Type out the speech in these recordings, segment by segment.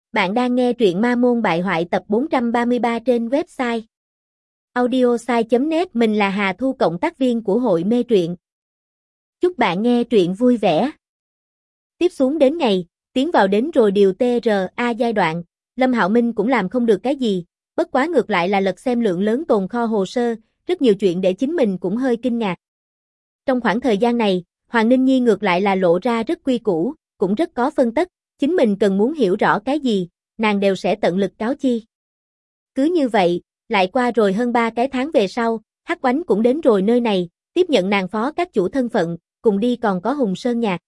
Bạn đang nghe truyện Ma Môn Bại Hoại tập 433 trên website audiosai.net. Mình là Hà Thu, cộng tác viên của hội mê truyện. Chúc bạn nghe truyện vui vẻ. Tiếp xuống đến ngày, tiến vào đến rồi điều TRA giai đoạn, Lâm Hạo Minh cũng làm không được cái gì, bất quá ngược lại là lật xem lượng lớn tồn kho hồ sơ, rất nhiều chuyện để chính mình cũng hơi kinh ngạc. Trong khoảng thời gian này, Hoàng Ninh Nhi ngược lại là lộ ra rất quy củ, cũng rất có phân tất. Chính mình cần muốn hiểu rõ cái gì, nàng đều sẽ tận lực cáo chi. Cứ như vậy, lại qua rồi hơn 3 cái tháng về sau, Hắc Oánh cũng đến rồi nơi này, tiếp nhận nàng phó các chủ thân phận, cùng đi còn có Hùng Sơn Nhạc.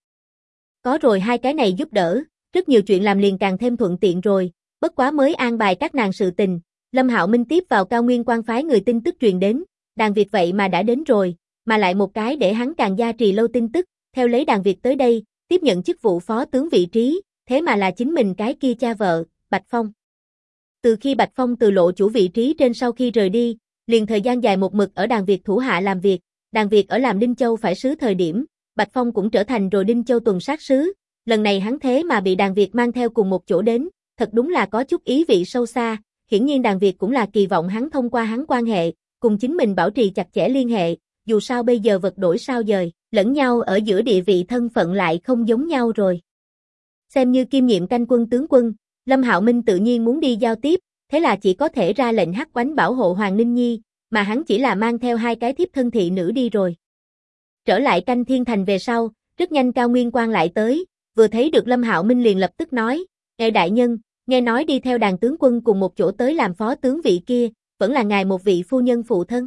Có rồi hai cái này giúp đỡ, rất nhiều chuyện làm liền càng thêm thuận tiện rồi, bất quá mới an bài các nàng sự tình, Lâm Hạo Minh tiếp vào Cao Nguyên Quan phái người tin tức truyền đến, Đàn Việt vậy mà đã đến rồi, mà lại một cái để hắn càng gia trì lâu tin tức, theo lấy Đàn Việt tới đây, tiếp nhận chức vụ phó tướng vị trí. Thế mà là chính mình cái kia cha vợ, Bạch Phong. Từ khi Bạch Phong từ lộ chủ vị trí trên sau khi rời đi, liền thời gian dài một mực ở Đàn Việt thủ hạ làm việc, Đàn Việt ở làm Đinh Châu phải sứ thời điểm, Bạch Phong cũng trở thành rồi Đinh Châu tuần sát sứ, lần này hắn thế mà bị Đàn Việt mang theo cùng một chỗ đến, thật đúng là có chút ý vị sâu xa, hiển nhiên Đàn Việt cũng là kỳ vọng hắn thông qua hắn quan hệ, cùng chính mình bảo trì chặt chẽ liên hệ, dù sao bây giờ vật đổi sao dời, lẫn nhau ở giữa địa vị thân phận lại không giống nhau rồi. Xem như kiêm nhiệm canh quân tướng quân, Lâm Hạo Minh tự nhiên muốn đi giao tiếp, thế là chỉ có thể ra lệnh Hắc Oánh bảo hộ Hoàng Ninh Nhi, mà hắn chỉ là mang theo hai cái thiếp thân thị nữ đi rồi. Trở lại Canh Thiên Thành về sau, rất nhanh Cao Nguyên Quan lại tới, vừa thấy được Lâm Hạo Minh liền lập tức nói, "Ngài đại nhân, nghe nói đi theo Đàn tướng quân cùng một chỗ tới làm phó tướng vị kia, vẫn là ngài một vị phu nhân phụ thân."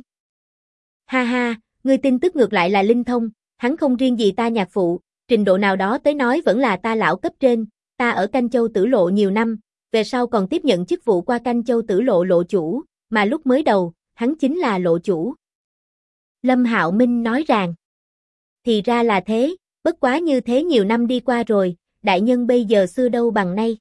"Ha ha, ngươi tin tức ngược lại là linh thông, hắn không riêng gì ta nhạc phụ, trình độ nào đó tới nói vẫn là ta lão cấp trên, ta ở Canh Châu Tử Lộ nhiều năm, về sau còn tiếp nhận chức vụ qua Canh Châu Tử Lộ lộ chủ, mà lúc mới đầu, hắn chính là lộ chủ." Lâm Hạo Minh nói rằng, "Thì ra là thế, bất quá như thế nhiều năm đi qua rồi, đại nhân bây giờ xưa đâu bằng nay."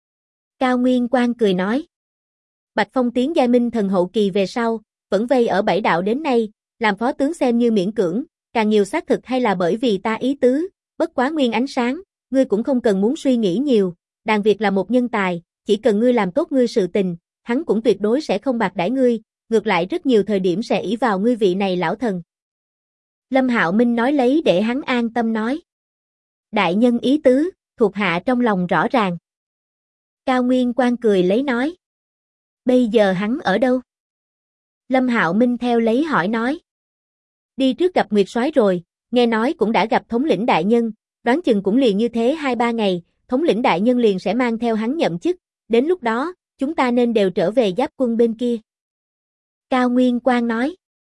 Cao Nguyên Quan cười nói, Bạch Phong tiến giai minh thần hậu kỳ về sau, vẫn vây ở Bảy Đạo đến nay, làm phó tướng xem như miễn cưỡng, càng nhiều xác thực hay là bởi vì ta ý tứ. Bất quá Nguyên Ánh Sáng, ngươi cũng không cần muốn suy nghĩ nhiều, Đàn Việt là một nhân tài, chỉ cần ngươi làm tốt ngươi sự tình, hắn cũng tuyệt đối sẽ không bạc đãi ngươi, ngược lại rất nhiều thời điểm sẽ ỷ vào ngươi vị này lão thần. Lâm Hạo Minh nói lấy để hắn an tâm nói. Đại nhân ý tứ, thuộc hạ trong lòng rõ ràng. Cao Nguyên Quan cười lấy nói. Bây giờ hắn ở đâu? Lâm Hạo Minh theo lấy hỏi nói. Đi trước gặp Nguyệt Soái rồi, nghe nói cũng đã gặp thống lĩnh đại nhân, đoán chừng cũng liền như thế 2-3 ngày, thống lĩnh đại nhân liền sẽ mang theo hắn nhậm chức, đến lúc đó, chúng ta nên đều trở về Giáp quân bên kia. Cao Nguyên Quan nói.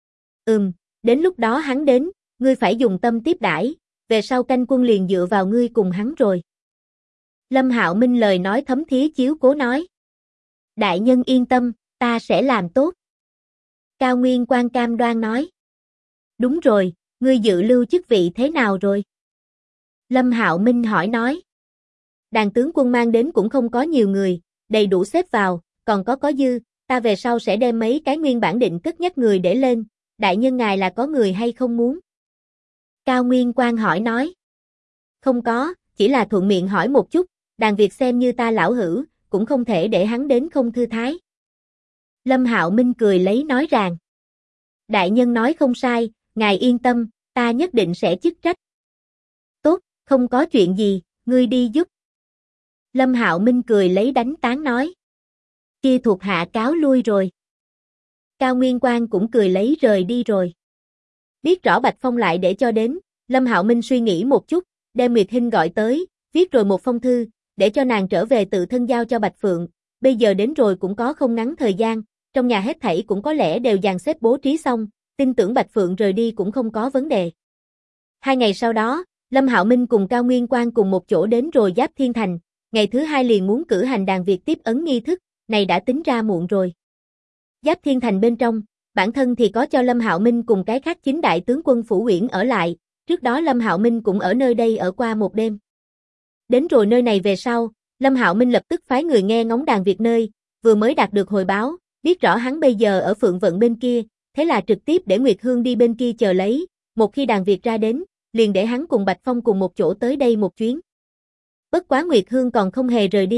Đến lúc đó hắn đến, ngươi phải dùng tâm tiếp đãi, về sau canh quân liền dựa vào ngươi cùng hắn rồi. Lâm Hạo Minh lời nói thấm thía chiếu cố nói. Đại nhân yên tâm, ta sẽ làm tốt. Cao Nguyên Quan cam đoan nói. Đúng rồi, ngươi dự lưu chức vị thế nào rồi? Lâm Hạo Minh hỏi nói. Đàn tướng quân mang đến cũng không có nhiều người, đầy đủ xếp vào, còn có dư, ta về sau sẽ đem mấy cái nguyên bản định cất nhắc người để lên, đại nhân ngài là có người hay không muốn? Cao Nguyên Quan hỏi nói. Không có, chỉ là thuận miệng hỏi một chút, Đàn Việt xem như ta lão hữu, cũng không thể để hắn đến không thư thái. Lâm Hạo Minh cười lấy nói rằng. Đại nhân nói không sai, ngài yên tâm, ta nhất định sẽ chức trách. Tốt, không có chuyện gì, ngươi đi giúp. Lâm Hạo Minh cười lấy đánh tán nói. Kia thuộc hạ cáo lui rồi. Cao Nguyên Quan cũng cười lấy rời đi rồi. Biết rõ Bạch Phong lại để cho đến, Lâm Hạo Minh suy nghĩ một chút, đem Nguyệt Hinh gọi tới, viết rồi một phong thư, để cho nàng trở về tự thân giao cho Bạch Phượng, bây giờ đến rồi cũng có không ngắn thời gian, trong nhà hết thảy cũng có lẽ đều dàn xếp bố trí xong, tin tưởng Bạch Phượng rời đi cũng không có vấn đề. 2 ngày sau đó, Lâm Hạo Minh cùng Cao Nguyên Quan cùng một chỗ đến rồi Giáp Thiên Thành, ngày thứ 2 liền muốn cử hành Đàn Việt tiếp ấn nghi thức, này đã tính ra muộn rồi. Giáp Thiên Thành bên trong, bản thân thì có cho Lâm Hạo Minh cùng cái khác 9 đại tướng quân Phủ Uyển ở lại, trước đó Lâm Hạo Minh cũng ở nơi đây ở qua một đêm. Đến rồi nơi này về sau, Lâm Hạo Minh lập tức phái người nghe ngóng Đàn Việt nơi, vừa mới đạt được hồi báo, biết rõ hắn bây giờ ở Phượng Vận bên kia, thế là trực tiếp để Nguyệt Hương đi bên kia chờ lấy, một khi Đàn Việt ra đến, liền để hắn cùng Bạch Phong cùng một chỗ tới đây một chuyến. Bất quá Nguyệt Hương còn không hề rời đi,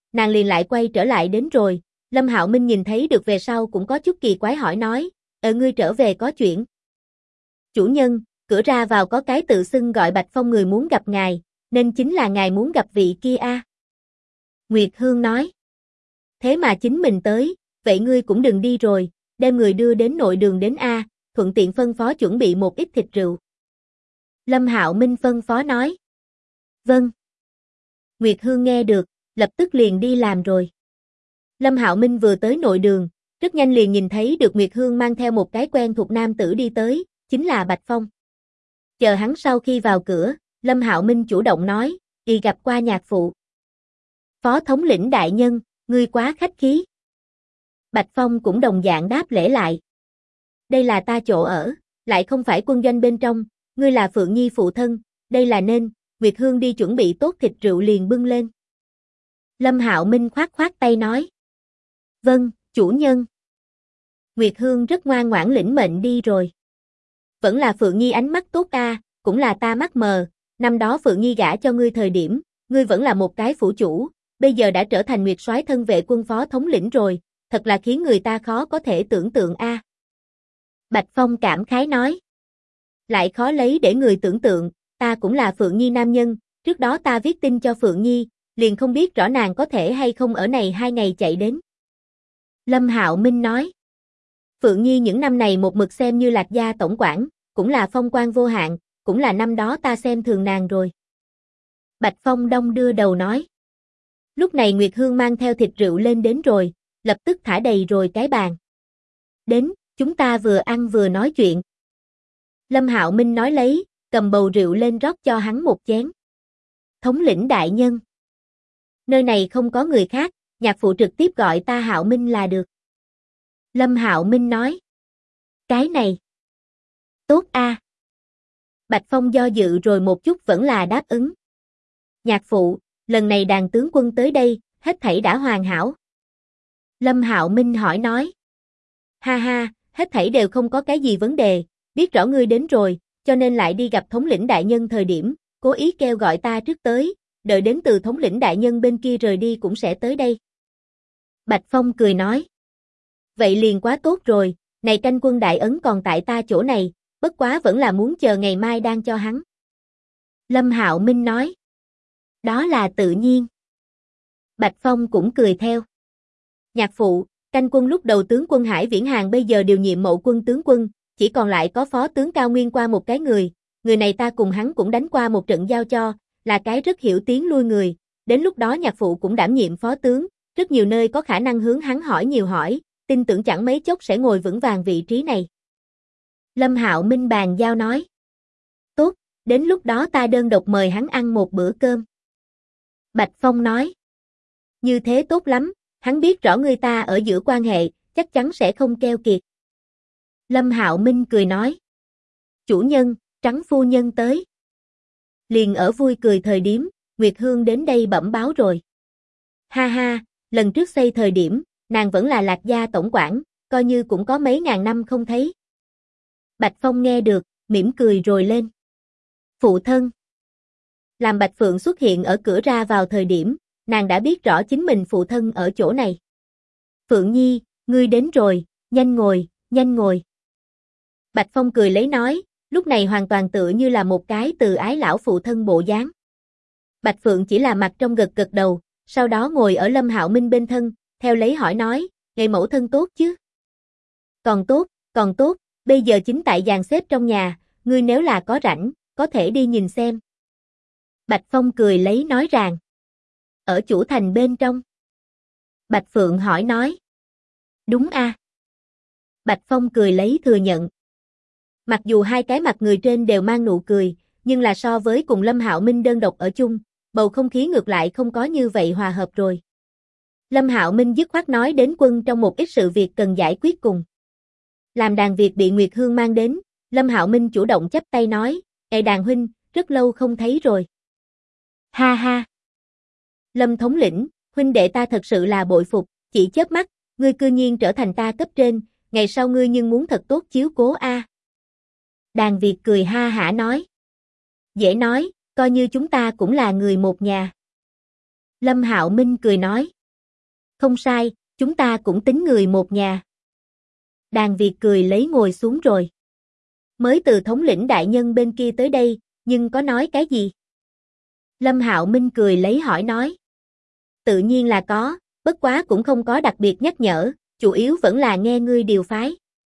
nàng liền lại quay trở lại đến rồi. Lâm Hạo Minh nhìn thấy được về sau cũng có chút kỳ quái hỏi nói, ngươi trở về có chuyện. Chủ nhân, cửa ra vào có cái tự xưng gọi Bạch Phong người muốn gặp ngài, nên chính là ngài muốn gặp vị kia a. Nguyệt Hương nói. Thế mà chính mình tới, vậy ngươi cũng đừng đi rồi, đem người đưa đến nội đường đến a, thuận tiện phân phó chuẩn bị một ít thịt rượu. Lâm Hạo Minh phân phó nói. Vâng. Nguyệt Hương nghe được, lập tức liền đi làm rồi. Lâm Hạo Minh vừa tới nội đường, rất nhanh liền nhìn thấy được Nguyệt Hương mang theo một cái quen thuộc nam tử đi tới, chính là Bạch Phong. Chờ hắn sau khi vào cửa, Lâm Hạo Minh chủ động nói, đi gặp qua nhạc phụ. Phó thống lĩnh đại nhân, ngươi quá khách khí. Bạch Phong cũng đồng dạng đáp lễ lại. Đây là ta chỗ ở, lại không phải quân doanh bên trong, ngươi là Phượng Nhi phụ thân, đây là nên. Nguyệt Hương đi chuẩn bị tốt thịt rượu liền bưng lên. Lâm Hạo Minh khoát khoát tay nói. Vâng, chủ nhân. Nguyệt Hương rất ngoan ngoãn lĩnh mệnh đi rồi. Vẫn là Phượng Nhi ánh mắt tốt a, cũng là ta mắt mờ, năm đó Phượng Nhi gả cho ngươi thời điểm, ngươi vẫn là một cái phủ chủ, bây giờ đã trở thành Nguyệt soái thân vệ quân phó thống lĩnh rồi, thật là khiến người ta khó có thể tưởng tượng a. Bạch Phong cảm khái nói. Lại khó lấy để người tưởng tượng, ta cũng là Phượng Nhi nam nhân, trước đó ta viết tin cho Phượng Nhi, liền không biết rõ nàng có thể hay không ở này 2 ngày chạy đến. Lâm Hạo Minh nói. Phượng Nhi những năm này một mực xem như Lạc gia tổng quản, cũng là phong quang vô hạn, cũng là năm đó ta xem thường nàng rồi. Bạch Phong đong đưa đầu nói. Lúc này Nguyệt Hương mang theo thịt rượu lên đến rồi, lập tức thả đầy rồi cái bàn. Đến, chúng ta vừa ăn vừa nói chuyện. Lâm Hạo Minh nói lấy, cầm bầu rượu lên rót cho hắn một chén. Thống lĩnh đại nhân. Nơi này không có người khác, nhạc phụ trực tiếp gọi ta Hạo Minh là được. Lâm Hạo Minh nói. Cái này. Tốt a. Bạch Phong do dự rồi một chút vẫn là đáp ứng. Nhạc phụ, lần này đàn tướng quân tới đây, hết thảy đã hoàn hảo. Lâm Hạo Minh hỏi nói. Ha ha, hết thảy đều không có cái gì vấn đề, biết rõ ngươi đến rồi, cho nên lại đi gặp thống lĩnh đại nhân thời điểm, cố ý kêu gọi ta trước tới, đợi đến từ thống lĩnh đại nhân bên kia rời đi cũng sẽ tới đây. Bạch Phong cười nói. Vậy liền quá tốt rồi, này canh quân đại ấn còn tại ta chỗ này, bất quá vẫn là muốn chờ ngày mai đang cho hắn. Lâm Hạo Minh nói. Đó là tự nhiên. Bạch Phong cũng cười theo. Nhạc phụ, canh quân lúc đầu tướng quân Hải Viễn Hàng bây giờ điều nhiệm mậu quân tướng quân, chỉ còn lại có phó tướng Cao Nguyên qua một cái người này ta cùng hắn cũng đánh qua một trận giao cho, là cái rất hiểu tiếng lui người, đến lúc đó nhạc phụ cũng đảm nhiệm phó tướng, rất nhiều nơi có khả năng hướng hắn hỏi nhiều hỏi, tin tưởng chẳng mấy chốc sẽ ngồi vững vàng vị trí này. Lâm Hạo Minh bàn giao nói. Tốt, đến lúc đó ta đơn độc mời hắn ăn một bữa cơm. Bạch Phong nói. Như thế tốt lắm, hắn biết rõ người ta ở giữa quan hệ, chắc chắn sẽ không keo kiệt. Lâm Hạo Minh cười nói. Chủ nhân, Trắng phu nhân tới. Liền ở vui cười thời điểm, Nguyệt Hương đến đây bẩm báo rồi. Ha ha, lần trước xây thời điểm, nàng vẫn là Lạc gia tổng quản, coi như cũng có mấy ngàn năm không thấy. Bạch Phong nghe được, mỉm cười rồi lên. Phụ thân. Làm Bạch Phượng xuất hiện ở cửa ra vào thời điểm, nàng đã biết rõ chính mình phụ thân ở chỗ này. Phượng Nhi, ngươi đến rồi, nhanh ngồi, nhanh ngồi. Bạch Phong cười lấy nói, lúc này hoàn toàn tựa như là một cái từ ái lão phụ thân bộ dáng. Bạch Phượng chỉ là mặt trong gật gật đầu, sau đó ngồi ở Lâm Hạo Minh bên thân, theo lấy hỏi nói, ngày mẫu thân tốt chứ? Còn tốt, bây giờ chính tại dàn xếp trong nhà, ngươi nếu là có rảnh, có thể đi nhìn xem. Bạch Phong cười lấy nói rằng, ở chủ thành bên trong. Bạch Phượng hỏi nói, đúng a. Bạch Phong cười lấy thừa nhận. Mặc dù hai cái mặt người trên đều mang nụ cười, nhưng là so với cùng Lâm Hạo Minh đơn độc ở chung, bầu không khí ngược lại không có như vậy hòa hợp rồi. Lâm Hạo Minh dứt khoát nói đến quân trong một ít sự việc cần giải quyết cùng. Làm đàn Việt bị Nguyệt Hương mang đến, Lâm Hạo Minh chủ động chắp tay nói, "Ê đàn huynh, rất lâu không thấy rồi." Ha ha. Lâm thống lĩnh, huynh đệ ta thật sự là bội phục, chỉ chớp mắt, ngươi cư nhiên trở thành ta cấp trên, ngày sau ngươi nhưng muốn thật tốt chiếu cố a. Đàn Việt cười ha hả nói. Dễ nói, coi như chúng ta cũng là người một nhà. Lâm Hạo Minh cười nói. Không sai, chúng ta cũng tính người một nhà. Đàn Việt cười lấy ngồi xuống rồi. Mới từ thống lĩnh đại nhân bên kia tới đây, nhưng có nói cái gì? Lâm Hạo Minh cười lấy hỏi nói. Tự nhiên là có, bất quá cũng không có đặc biệt nhắc nhở, chủ yếu vẫn là nghe ngươi điều phái.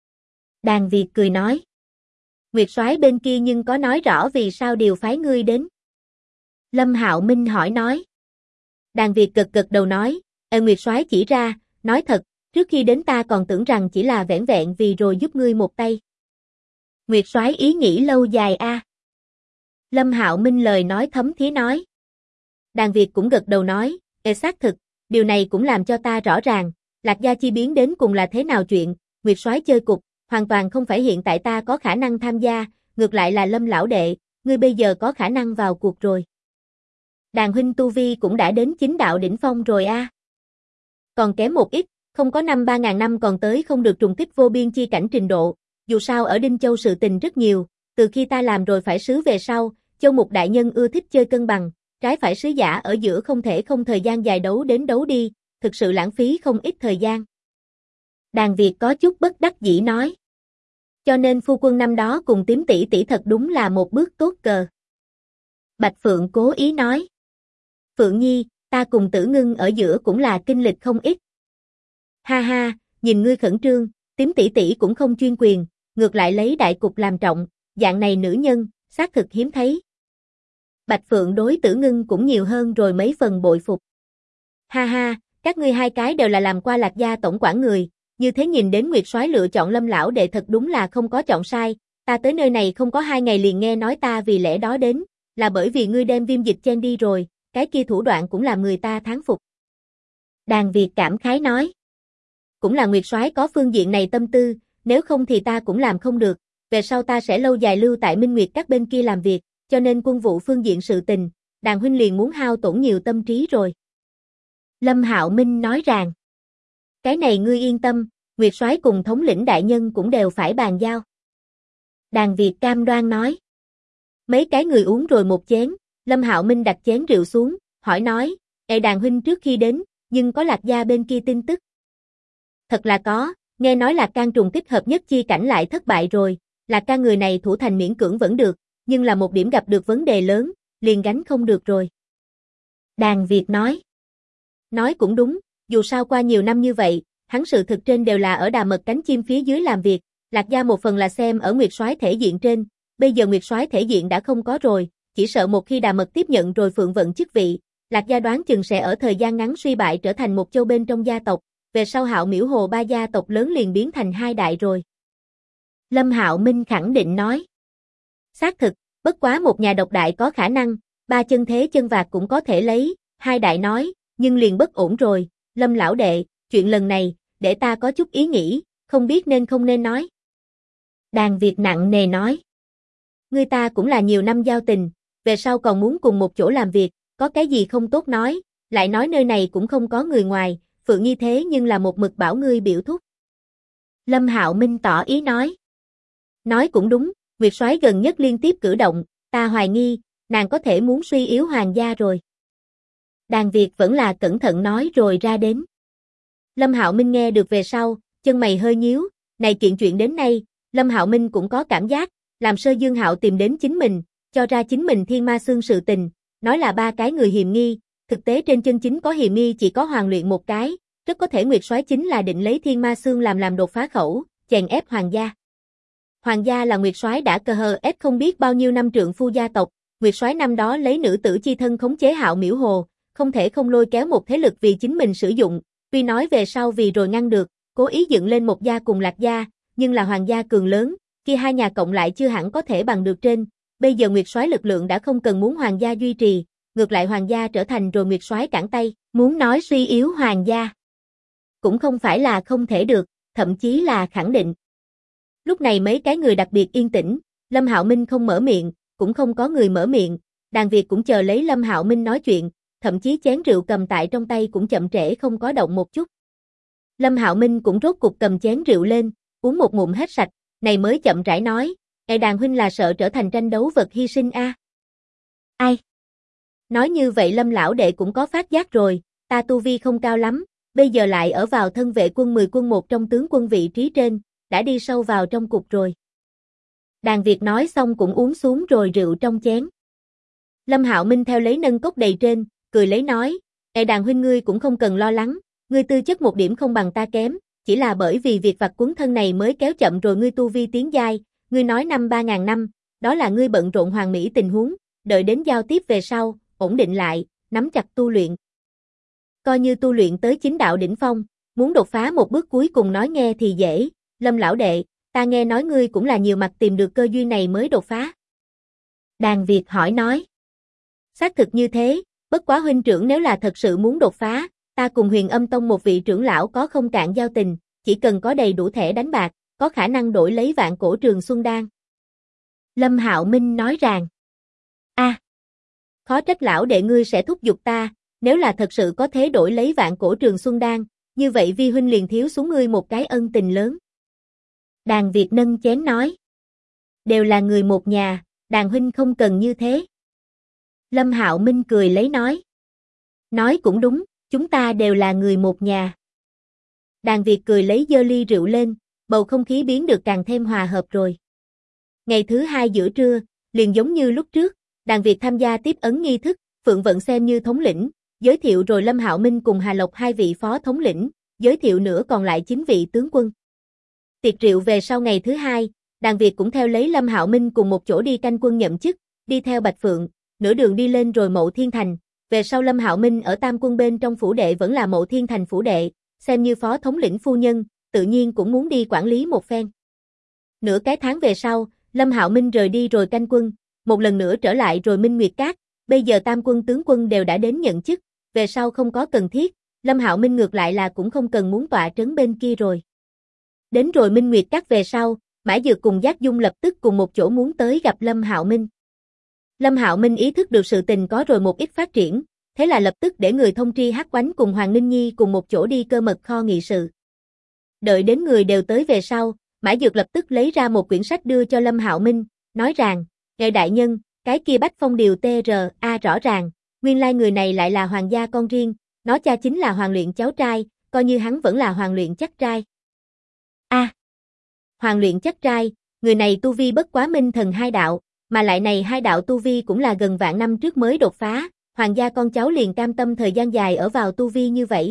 Đàn Việt cười nói. Nguyệt soái bên kia nhưng có nói rõ vì sao điều phái ngươi đến. Lâm Hạo Minh hỏi nói. Đàn Việt gật gật đầu nói, Nguyệt soái chỉ ra, nói thật, trước khi đến ta còn tưởng rằng chỉ là vẻn vẹn vì rồi giúp ngươi một tay. Nguyệt soái ý nghĩ lâu dài a. Lâm Hạo Minh lời nói thấm thía nói. Đàn Việt cũng gật đầu nói, xác thực, điều này cũng làm cho ta rõ ràng, Lạc Gia chi biến đến cùng là thế nào chuyện, Nguyệt soái chơi cục, hoàn toàn không phải hiện tại ta có khả năng tham gia, ngược lại là Lâm lão đệ, ngươi bây giờ có khả năng vào cuộc rồi. Đàn huynh tu vi cũng đã đến chính đạo đỉnh phong rồi a. Còn kém một ít, không có 3.000 năm còn tới không được trùng kích vô biên chi cảnh trình độ, dù sao ở Đinh Châu sự tình rất nhiều, từ khi ta làm rồi phải sứ về sau, Châu Mục đại nhân ưa thích chơi cân bằng, trái phải sứ giả ở giữa không thể không thời gian dài đấu đến đấu đi, thực sự lãng phí không ít thời gian. Đàn Việt có chút bất đắc dĩ nói. Cho nên phu quân năm đó cùng Tím tỷ tỷ thật đúng là một bước tốt cờ. Bạch Phượng cố ý nói. Phượng Nhi, ta cùng Tử Ngưng ở giữa cũng là kinh lịch không ít. Ha ha, nhìn ngươi khẩn trương, Tím tỷ tỷ cũng không chuyên quyền, ngược lại lấy đại cục làm trọng, dạng này nữ nhân, xác thực hiếm thấy. Bạch Phượng đối Tử Ngưng cũng nhiều hơn rồi mấy phần bội phục. Ha ha, các ngươi hai cái đều là làm qua Lạc Gia tổng quản người, như thế nhìn đến Nguyệt soái lựa chọn Lâm lão đệ thật đúng là không có chọn sai, ta tới nơi này không có 2 ngày liền nghe nói ta vì lẽ đó đến, là bởi vì ngươi đem Viêm Dịch chen đi rồi, cái kia thủ đoạn cũng làm người ta thán phục. Đàn Việt cảm khái nói. Cũng là Nguyệt soái có phương diện này tâm tư, nếu không thì ta cũng làm không được, về sau ta sẽ lâu dài lưu tại Minh Nguyệt các bên kia làm việc, cho nên quân vụ phương diện sự tình, đàn huynh liền muốn hao tổn nhiều tâm trí rồi. Lâm Hạo Minh nói rằng, cái này ngươi yên tâm, Nguyệt soái cùng thống lĩnh đại nhân cũng đều phải bàn giao. Đàn Việt cam đoan nói. Mấy cái người uống rồi một chén, Lâm Hạo Minh đặt chén rượu xuống, hỏi nói, đàn huynh trước khi đến, nhưng có Lạc Gia bên kia tin tức. Thật là có, nghe nói Lạc Can trùng kích hợp nhất chi cảnh lại thất bại rồi, Lạc Can người này thủ thành miễn cưỡng vẫn được, nhưng là một điểm gặp được vấn đề lớn, liền gánh không được rồi. Đàn Việt nói. Nói cũng đúng, dù sao qua nhiều năm như vậy, hắn sự thực trên đều là ở đà mật cánh chim phía dưới làm việc, Lạc Gia một phần là xem ở Nguyệt soái thể diện trên, bây giờ Nguyệt soái thể diện đã không có rồi, chỉ sợ một khi đà mật tiếp nhận rồi Phượng Vận chức vị, Lạc Gia đoán chừng sẽ ở thời gian ngắn suy bại trở thành một châu bên trong gia tộc, về sau Hạo Miễu Hồ ba gia tộc lớn liền biến thành 2 đại rồi. Lâm Hạo Minh khẳng định nói. Xác thực, bất quá một nhà độc đại có khả năng, 3 chân thế chân vạc cũng có thể lấy, 2 đại nói, nhưng liền bất ổn rồi, Lâm lão đệ, chuyện lần này, để ta có chút ý nghĩ, không biết nên không nên nói. Đàn Việt nặng nề nói. Người ta cũng là nhiều năm giao tình, về sau còn muốn cùng một chỗ làm việc, có cái gì không tốt nói, lại nói nơi này cũng không có người ngoài, Phượng Nhi thế nhưng là một mực bảo ngươi biểu thúc. Lâm Hạo Minh tỏ ý nói. Nói cũng đúng, Nguyệt soái gần nhất liên tiếp cử động, ta hoài nghi, nàng có thể muốn suy yếu hoàng gia rồi. Đàn Việt vẫn là cẩn thận nói rồi ra đến. Lâm Hạo Minh nghe được về sau, chân mày hơi nhíu, này kiện chuyện đến nay, Lâm Hạo Minh cũng có cảm giác, làm Sơ Dương Hạo tìm đến chính mình, cho ra chính mình Thiên Ma Xương sự tình, nói là 3 cái người hiềm nghi, thực tế trên chân chính có hiềm nghi chỉ có Hoàng Luyện một cái, rất có thể Nguyệt soái chính là định lấy Thiên Ma Xương làm đột phá khẩu, chèn ép hoàng gia. Hoàng gia là Nguyệt soái đã cờ hờ ép không biết bao nhiêu năm trượng phu gia tộc, Nguyệt soái năm đó lấy nữ tử chi thân khống chế Hạo Miễu Hồ, không thể không lôi kéo một thế lực vì chính mình sử dụng, tuy nói về sau vì rồi ngăn được, cố ý dựng lên một gia cùng Lạc gia, nhưng là hoàng gia cường lớn, kia 2 nhà cộng lại chưa hẳn có thể bằng được trên, bây giờ Nguyệt soái lực lượng đã không cần muốn hoàng gia duy trì, ngược lại hoàng gia trở thành rồi Nguyệt soái cản tay, muốn nói suy yếu hoàng gia, cũng không phải là không thể được, thậm chí là khẳng định. Lúc này mấy cái người đặc biệt yên tĩnh, Lâm Hạo Minh không mở miệng, cũng không có người mở miệng, Đàn Việt cũng chờ lấy Lâm Hạo Minh nói chuyện, thậm chí chén rượu cầm tại trong tay cũng chậm trễ không có động một chút. Lâm Hạo Minh cũng rốt cục cầm chén rượu lên, uống một ngụm hết sạch, này mới chậm rãi nói, Đàn huynh là sợ trở thành tranh đấu vật hy sinh a. Ai? Nói như vậy Lâm lão đệ cũng có phát giác rồi, ta tu vi không cao lắm, bây giờ lại ở vào thân vệ quân 10 quân 1 trong tướng quân vị trí trên, đã đi sâu vào trong cục rồi. Đàn Việt nói xong cũng uống xuống rồi rượu trong chén. Lâm Hạo Minh theo lấy nâng cốc đầy trên, cười lấy nói, Đàn huynh ngươi cũng không cần lo lắng, ngươi tư chất một điểm không bằng ta kém, chỉ là bởi vì việc vặt quấn thân này mới kéo chậm rồi ngươi tu vi tiến giai, ngươi nói năm 3000 năm, đó là ngươi bận rộn hoàn mỹ tình huống, đợi đến giao tiếp về sau, ổn định lại, nắm chặt tu luyện. Coi như tu luyện tới chính đạo đỉnh phong, muốn đột phá một bước cuối cùng nói nghe thì dễ, Lâm lão đệ, ta nghe nói ngươi cũng là nhiều mặt tìm được cơ duyên này mới đột phá. Đàn Việt hỏi nói. Xác thực như thế, bất quá huynh trưởng nếu là thật sự muốn đột phá, ta cùng Huyền Âm Tông một vị trưởng lão có không cạn giao tình, chỉ cần có đầy đủ thẻ đánh bạc, có khả năng đổi lấy Vạn Cổ Trường Xuân Đan. Lâm Hạo Minh nói rằng, khó trách lão đệ ngươi sẽ thúc giục ta, nếu là thật sự có thế đổi lấy Vạn Cổ Trường Xuân Đan, như vậy vi huynh liền thiếu xuống ngươi một cái ân tình lớn. Đàn Việt nâng chén nói, đều là người một nhà, Đàn huynh không cần như thế. Lâm Hạo Minh cười lấy nói cũng đúng, chúng ta đều là người một nhà. Đàn Việt cười lấy giơ ly rượu lên, bầu không khí biến được càng thêm hòa hợp rồi. Ngày thứ hai giữa trưa, liền giống như lúc trước, Đàn Việt tham gia tiếp ấn nghi thức, Phượng Vận xem như thống lĩnh, giới thiệu rồi Lâm Hạo Minh cùng Hà Lộc hai vị phó thống lĩnh, giới thiệu nữa còn lại 9 vị tướng quân. Tiệc rượu về sau ngày thứ hai, Đàn Việt cũng theo lấy Lâm Hạo Minh cùng một chỗ đi canh quân nhậm chức, đi theo Bạch Phượng, nửa đường đi lên rồi Mộ Thiên Thành, về sau Lâm Hạo Minh ở Tam quân bên trong phủ đệ vẫn là Mộ Thiên Thành phủ đệ, xem như phó thống lĩnh phu nhân, tự nhiên cũng muốn đi quản lý một phen. Nửa cái tháng về sau, Lâm Hạo Minh rời đi rồi canh quân, một lần nữa trở lại rồi Minh Nguyệt Các, bây giờ Tam quân tướng quân đều đã đến nhận chức, về sau không có cần thiết, Lâm Hạo Minh ngược lại là cũng không cần muốn tọa trấn bên kia rồi. Đến rồi Minh Nguyệt Các về sau, Mã Dược cùng Giác Dung lập tức cùng một chỗ muốn tới gặp Lâm Hạo Minh. Lâm Hạo Minh ý thức được sự tình có rồi một ít phát triển, thế là lập tức để người thông tri Hắc Oánh cùng Hoàng Ninh Nhi cùng một chỗ đi cơ mật kho nghị sự. Đợi đến người đều tới về sau, Mã Dược lập tức lấy ra một quyển sách đưa cho Lâm Hạo Minh, nói rằng, ngài đại nhân, cái kia Bách Phong điều TRA rõ ràng, nguyên lai người này lại là hoàng gia con riêng, nó cha chính là Hoàng Luyện cháu trai, coi như hắn vẫn là Hoàng Luyện chắc trai. Hoàng Luyện chắc trai, người này tu vi bất quá minh thần hai đạo, mà lại này hai đạo tu vi cũng là gần vạn năm trước mới đột phá, hoàng gia con cháu liền cam tâm thời gian dài ở vào tu vi như vậy.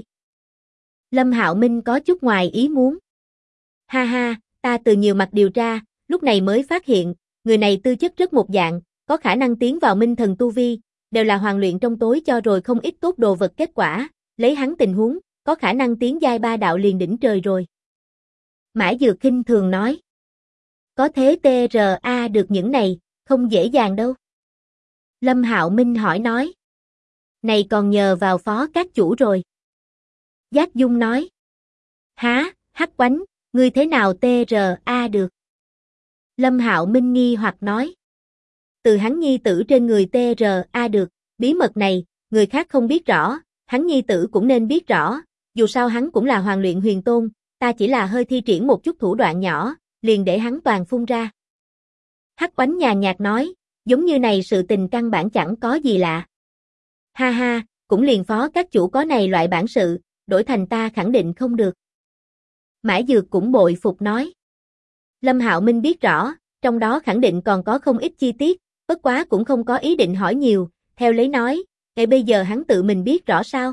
Lâm Hạo Minh có chút ngoài ý muốn. Ha ha, ta từ nhiều mặt điều tra, lúc này mới phát hiện, người này tư chất rất một dạng, có khả năng tiến vào minh thần tu vi, đều là Hoàng Luyện trong tối cho rồi không ít tốt đồ vật kết quả, lấy hắn tình huống, có khả năng tiến giai 3 đạo liền đỉnh trời rồi. Mã Dược khinh thường nói. Có thế TRA được những này, không dễ dàng đâu. Lâm Hạo Minh hỏi nói. Này còn nhờ vào phó các chủ rồi. Giác Dung nói. Há, Hắc Oánh, ngươi thế nào TRA được? Lâm Hạo Minh nghi hoặc nói. Từ hắn nhi tử trên người TRA được, bí mật này, người khác không biết rõ, hắn nhi tử cũng nên biết rõ, dù sao hắn cũng là Hoàng Luyện huyền tôn, ta chỉ là hơi thi triển một chút thủ đoạn nhỏ, liền để hắn toàn phun ra. Hắc Oánh nhàn nhạt nói, giống như này sự tình căn bản chẳng có gì lạ. Ha ha, cũng liền phó các chủ có này loại bản sự, đổi thành ta khẳng định không được. Mã Dược cũng bội phục nói. Lâm Hạo Minh biết rõ, trong đó khẳng định còn có không ít chi tiết, bất quá cũng không có ý định hỏi nhiều, theo lấy nói, ngay bây giờ hắn tự mình biết rõ sao?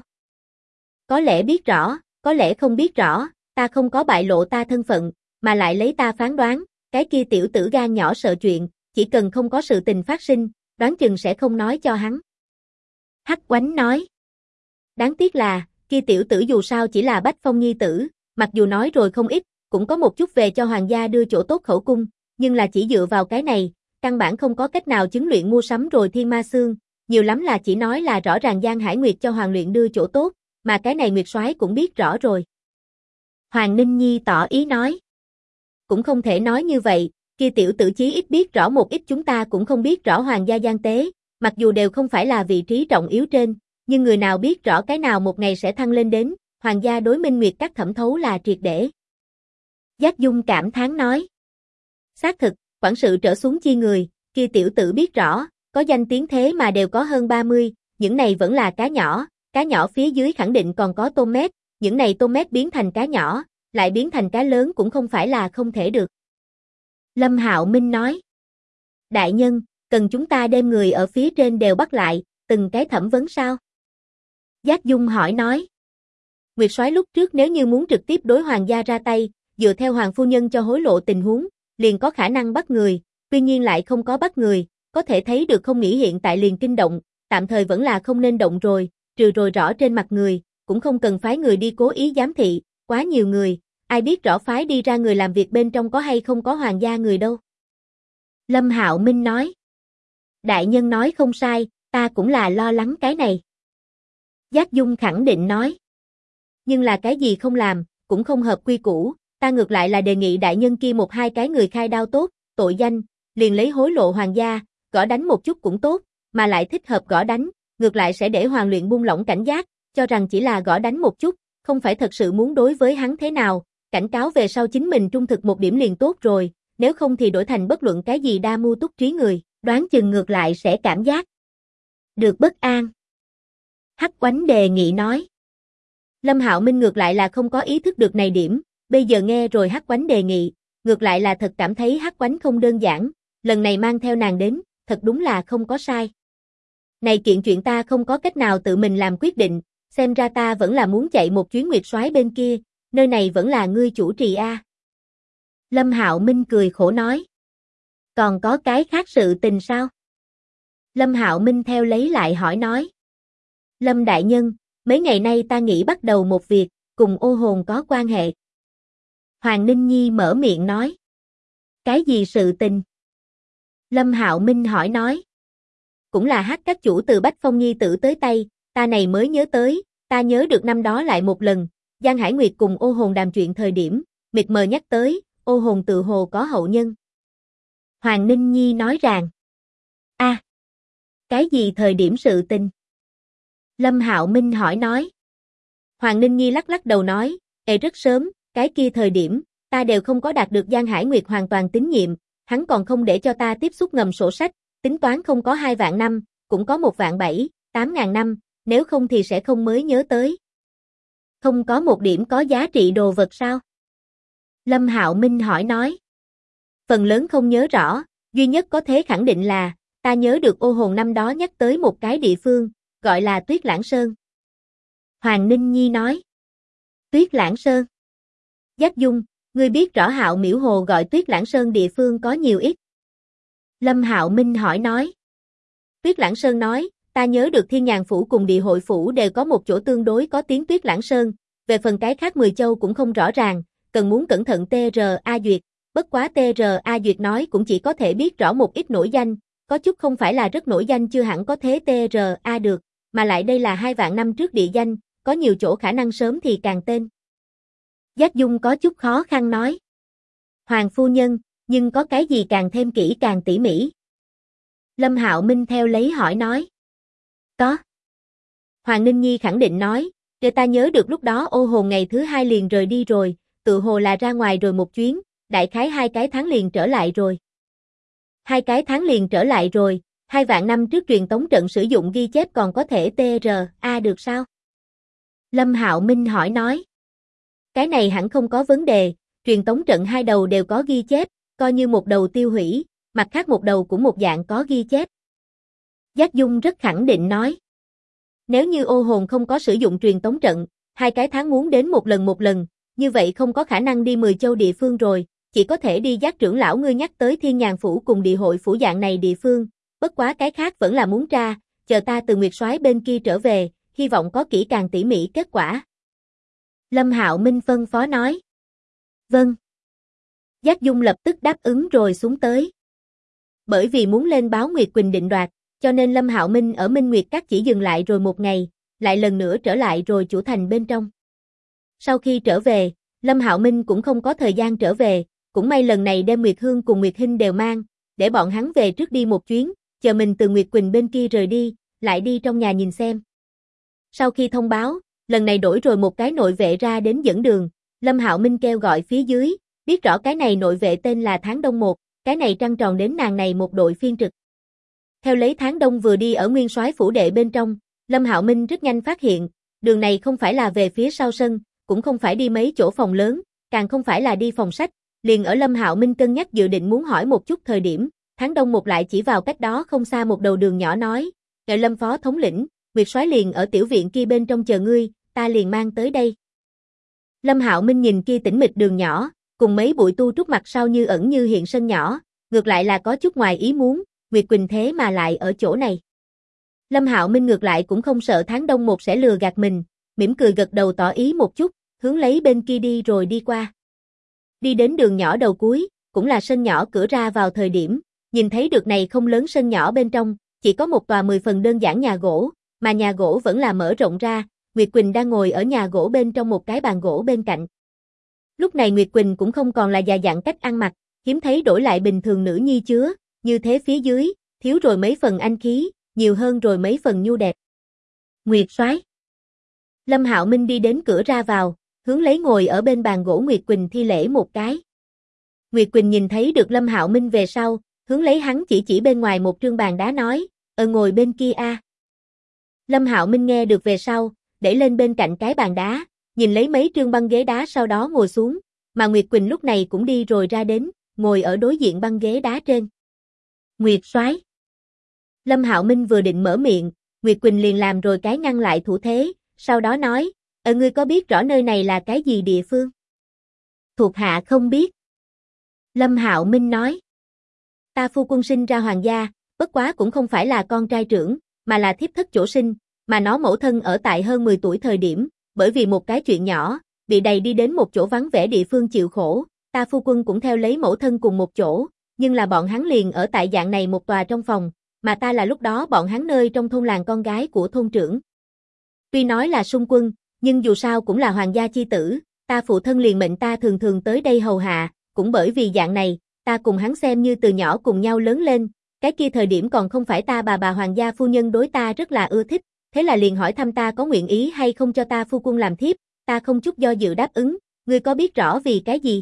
Có lẽ biết rõ, có lẽ không biết rõ, ta không có bại lộ ta thân phận, mà lại lấy ta phán đoán, cái kia tiểu tử gan nhỏ sợ chuyện, chỉ cần không có sự tình phát sinh, đoán chừng sẽ không nói cho hắn. Hắc Oánh nói. Đáng tiếc là, kia tiểu tử dù sao chỉ là Bách Phong nhi tử, mặc dù nói rồi không ít, cũng có một chút về cho hoàng gia đưa chỗ tốt khẩu cung, nhưng là chỉ dựa vào cái này, căn bản không có cách nào chứng luyện mua sắm rồi thiên ma xương, nhiều lắm là chỉ nói là rõ ràng Giang Hải Nguyệt cho Hoàng Luyện đưa chỗ tốt, mà cái này Nguyệt Soái cũng biết rõ rồi. Hoàng Ninh Nhi tỏ ý nói. Cũng không thể nói như vậy, kia tiểu tử chí ít biết rõ một ít chúng ta cũng không biết rõ hoàng gia gian tế, mặc dù đều không phải là vị trí trọng yếu trên, nhưng người nào biết rõ cái nào một ngày sẽ thăng lên đến, hoàng gia đối Minh Nguyệt Các thẩm thấu là triệt để. Giác Dung cảm thán nói. Xác thực, quản sự trở xuống chi người, kia tiểu tử biết rõ, có danh tiếng thế mà đều có hơn 30, những này vẫn là cá nhỏ phía dưới khẳng định còn có tôm mét, những này tôm mét biến thành cá nhỏ, lại biến thành cá lớn cũng không phải là không thể được. Lâm Hạo Minh nói. Đại nhân, cần chúng ta đem người ở phía trên đều bắt lại, từng cái thẩm vấn sao? Giác Dung hỏi nói. Nguyệt soái lúc trước nếu như muốn trực tiếp đối hoàng gia ra tay, dựa theo hoàng phu nhân cho hối lộ tình huống, liền có khả năng bắt người, tuy nhiên lại không có bắt người, có thể thấy được không nghĩ hiện tại liền kinh động, tạm thời vẫn là không nên động rồi, trừ rồi rõ trên mặt người, cũng không cần phái người đi cố ý giám thị, quá nhiều người, ai biết rõ phái đi ra người làm việc bên trong có hay không có hoàng gia người đâu. Lâm Hạo Minh nói. Đại nhân nói không sai, ta cũng là lo lắng cái này. Giác Dung khẳng định nói. Nhưng là cái gì không làm, cũng không hợp quy củ, ta ngược lại là đề nghị đại nhân kia một hai cái người khai đao tốt, tội danh, liền lấy hối lộ hoàng gia, gõ đánh một chút cũng tốt, mà lại thích hợp gõ đánh, ngược lại sẽ để hoàng luyện buông lỏng cảnh giác, cho rằng chỉ là gõ đánh một chút, không phải thật sự muốn đối với hắn thế nào, cảnh cáo về sau chính mình trung thực một điểm liền tốt rồi, nếu không thì đổi thành bất luận cái gì đa mưu túc trí người, đoán chừng ngược lại sẽ cảm giác được bất an. Hắc Oánh đề nghị nói. Lâm Hạo Minh ngược lại là không có ý thức được này điểm, bây giờ nghe rồi Hắc Oánh đề nghị, ngược lại là thật cảm thấy Hắc Oánh không đơn giản, lần này mang theo nàng đến, thật đúng là không có sai. Này kiện chuyện ta không có cách nào tự mình làm quyết định, xem ra ta vẫn là muốn chạy một chuyến Nguyệt soái bên kia, nơi này vẫn là ngươi chủ trì a. Lâm Hạo Minh cười khổ nói. Còn có cái khác sự tình sao? Lâm Hạo Minh theo lấy lại hỏi nói. Lâm đại nhân, mấy ngày nay ta nghĩ bắt đầu một việc, cùng ô hồn có quan hệ. Hoàng Ninh Nhi mở miệng nói. Cái gì sự tình? Lâm Hạo Minh hỏi nói. Cũng là Hắc các chủ từ Bách Phong Nhi tử tới tay, ta này mới nhớ tới, ta nhớ được năm đó lại một lần, Giang Hải Nguyệt cùng ô hồn đàm chuyện thời điểm, mịt mờ nhắc tới, ô hồn tự hồ có hậu nhân. Hoàng Ninh Nhi nói rằng. Cái gì thời điểm sự tình? Lâm Hạo Minh hỏi nói. Hoàng Ninh Nhi lắc lắc đầu nói, rất sớm, cái kia thời điểm, ta đều không có đạt được Giang Hải Nguyệt hoàn toàn tín nhiệm, hắn còn không để cho ta tiếp xúc ngầm sổ sách, tính toán không có 2 vạn năm, cũng có 1.700.000 năm, nếu không thì sẽ không mới nhớ tới. Không có một điểm có giá trị đồ vật sao? Lâm Hạo Minh hỏi nói. Phần lớn không nhớ rõ, duy nhất có thể khẳng định là, ta nhớ được ô hồn năm đó nhắc tới một cái địa phương, gọi là Tuyết Lãng Sơn. Hoàng Ninh Nhi nói. Tuyết Lãng Sơn. Giác Dung, ngươi biết rõ Hạo Miễu Hồ gọi Tuyết Lãng Sơn địa phương có nhiều ít. Lâm Hạo Minh hỏi nói. Tuyết Lãng Sơn nói, ta nhớ được Thiên Nhàn Phủ cùng Địa Hội Phủ đều có một chỗ tương đối có tiếng Tuyết Lãng Sơn, về phần cái khác 10 châu cũng không rõ ràng, cần muốn cẩn thận TRA duyệt, bất quá TRA duyệt nói cũng chỉ có thể biết rõ một ít nổi danh, có chút không phải là rất nổi danh chưa hẳn có thế TRA được, mà lại đây là 2 vạn năm trước địa danh, có nhiều chỗ khả năng sớm thì càng tên. Giác Dung có chút khó khăn nói. Hoàng phu nhân, nhưng có cái gì càng thêm kỹ càng tỉ mỉ? Lâm Hạo Minh theo lấy hỏi nói. Có. Hoàng Ninh Nhi khẳng định nói, để ta nhớ được lúc đó ô hồn ngày thứ 2 liền rời đi rồi, tự hồ là ra ngoài rồi một chuyến, đại khái 2 cái tháng liền trở lại rồi. 2 cái tháng liền trở lại rồi, 2 vạn năm trước truyền tống trận sử dụng ghi chép còn có thể TRA được sao? Lâm Hạo Minh hỏi nói. Cái này hẳn không có vấn đề, truyền tống trận 2 đầu đều có ghi chép, coi như một đầu tiêu hủy, mặt khác một đầu cũng một dạng có ghi chép. Giác Dung rất khẳng định nói. Nếu như ô hồn không có sử dụng truyền tống trận, 2 cái tháng muốn đến một lần, như vậy không có khả năng đi 10 châu địa phương rồi, chỉ có thể đi Giác trưởng lão ngươi nhắc tới Thiên Nhàn Phủ cùng Địa Hội Phủ dạng này địa phương, bất quá cái khác vẫn là muốn tra, chờ ta từ Nguyệt soái bên kia trở về, hy vọng có kỹ càng tỉ mỉ kết quả. Lâm Hạo Minh phân phó nói. Vâng. Giác Dung lập tức đáp ứng rồi xuống tới. Bởi vì muốn lên báo Nguyệt Quỳnh định đoạt, cho nên Lâm Hạo Minh ở Minh Nguyệt Các chỉ dừng lại rồi một ngày, lại lần nữa trở lại rồi chủ thành bên trong. Sau khi trở về, Lâm Hạo Minh cũng không có thời gian trở về, cũng may lần này đem Nguyệt Hương cùng Nguyệt Hinh đều mang, để bọn hắn về trước đi một chuyến, chờ mình từ Nguyệt Quỳnh bên kia rời đi, lại đi trong nhà nhìn xem. Sau khi thông báo, lần này đổi rồi một cái nội vệ ra đến dẫn đường, Lâm Hạo Minh kêu gọi phía dưới, biết rõ cái này nội vệ tên là Tháng Đông Một, cái này trăng tròn đến nàng này một đội phiên trực. Theo lấy Tháng Đông vừa đi ở Nguyên Soái phủ đệ bên trong, Lâm Hạo Minh rất nhanh phát hiện, Đường này không phải là về phía sau sân, cũng không phải đi mấy chỗ phòng lớn, càng không phải là đi phòng sách, liền ở Lâm Hạo Minh cân nhắc dự định muốn hỏi một chút thời điểm, Tháng Đông một lại chỉ vào cách đó không xa một đầu đường nhỏ nói, "Ngài Lâm phó thống lĩnh, Nguyệt soái liền ở tiểu viện kia bên trong chờ ngươi, ta liền mang tới đây." Lâm Hạo Minh nhìn kia tĩnh mịch đường nhỏ, cùng mấy bụi tu trúc mặt sau như ẩn như hiện sân nhỏ, ngược lại là có chút ngoài ý muốn, Nguyệt Quỳnh thế mà lại ở chỗ này. Lâm Hạo Minh ngược lại cũng không sợ Tháng Đông một sẽ lừa gạt mình, mỉm cười gật đầu tỏ ý một chút, hướng lấy bên kia đi rồi đi qua. Đi đến đường nhỏ đầu cuối, cũng là sân nhỏ cửa ra vào thời điểm, nhìn thấy được này không lớn sân nhỏ bên trong, chỉ có một tòa 10 phần đơn giản nhà gỗ, mà nhà gỗ vẫn là mở rộng ra, Nguyệt Quỳnh đang ngồi ở nhà gỗ bên trong một cái bàn gỗ bên cạnh. Lúc này Nguyệt Quỳnh cũng không còn là già dặn cách ăn mặc, hiếm thấy đổi lại bình thường nữ nhi chứa, như thế phía dưới, thiếu rồi mấy phần anh khí, nhiều hơn rồi mấy phần nhu đẹp. Nguyệt soái. Lâm Hạo Minh đi đến cửa ra vào, hướng lấy ngồi ở bên bàn gỗ Nguyệt Quỳnh thi lễ một cái. Nguyệt Quỳnh nhìn thấy được Lâm Hạo Minh về sau, hướng lấy hắn chỉ bên ngoài một trương bàn đá nói, ngồi bên kia a." Lâm Hạo Minh nghe được về sau, để lên bên cạnh cái bàn đá, nhìn lấy mấy trương băng ghế đá sau đó ngồi xuống, mà Nguyệt Quỳnh lúc này cũng đi rồi ra đến, ngồi ở đối diện băng ghế đá trên. "Nguyệt soái." Lâm Hạo Minh vừa định mở miệng, Nguyệt Quỳnh liền làm rồi cái ngăn lại thủ thế, sau đó nói, "Ngươi có biết rõ nơi này là cái gì địa phương?" "Thuộc hạ không biết." Lâm Hạo Minh nói. "Ta phu quân sinh ra hoàng gia, bất quá cũng không phải là con trai trưởng, mà là thiếp thất chỗ sinh, mà nó mẫu thân ở tại hơn 10 tuổi thời điểm, bởi vì một cái chuyện nhỏ, bị đày đi đến một chỗ vắng vẻ địa phương chịu khổ, ta phu quân cũng theo lấy mẫu thân cùng một chỗ, nhưng là bọn hắn liền ở tại dạng này một tòa trong phòng, mà ta là lúc đó bọn hắn nơi trong thôn làng con gái của thôn trưởng. Tuy nói là xung quân, nhưng dù sao cũng là hoàng gia chi tử, ta phụ thân liền mệnh ta thường thường tới đây hầu hạ, cũng bởi vì dạng này, ta cùng hắn xem như từ nhỏ cùng nhau lớn lên, cái kia thời điểm còn không phải ta bà hoàng gia phu nhân đối ta rất là ưa thích, thế là liền hỏi thăm ta có nguyện ý hay không cho ta phu quân làm thiếp, ta không chút do dự đáp ứng, ngươi có biết rõ vì cái gì?"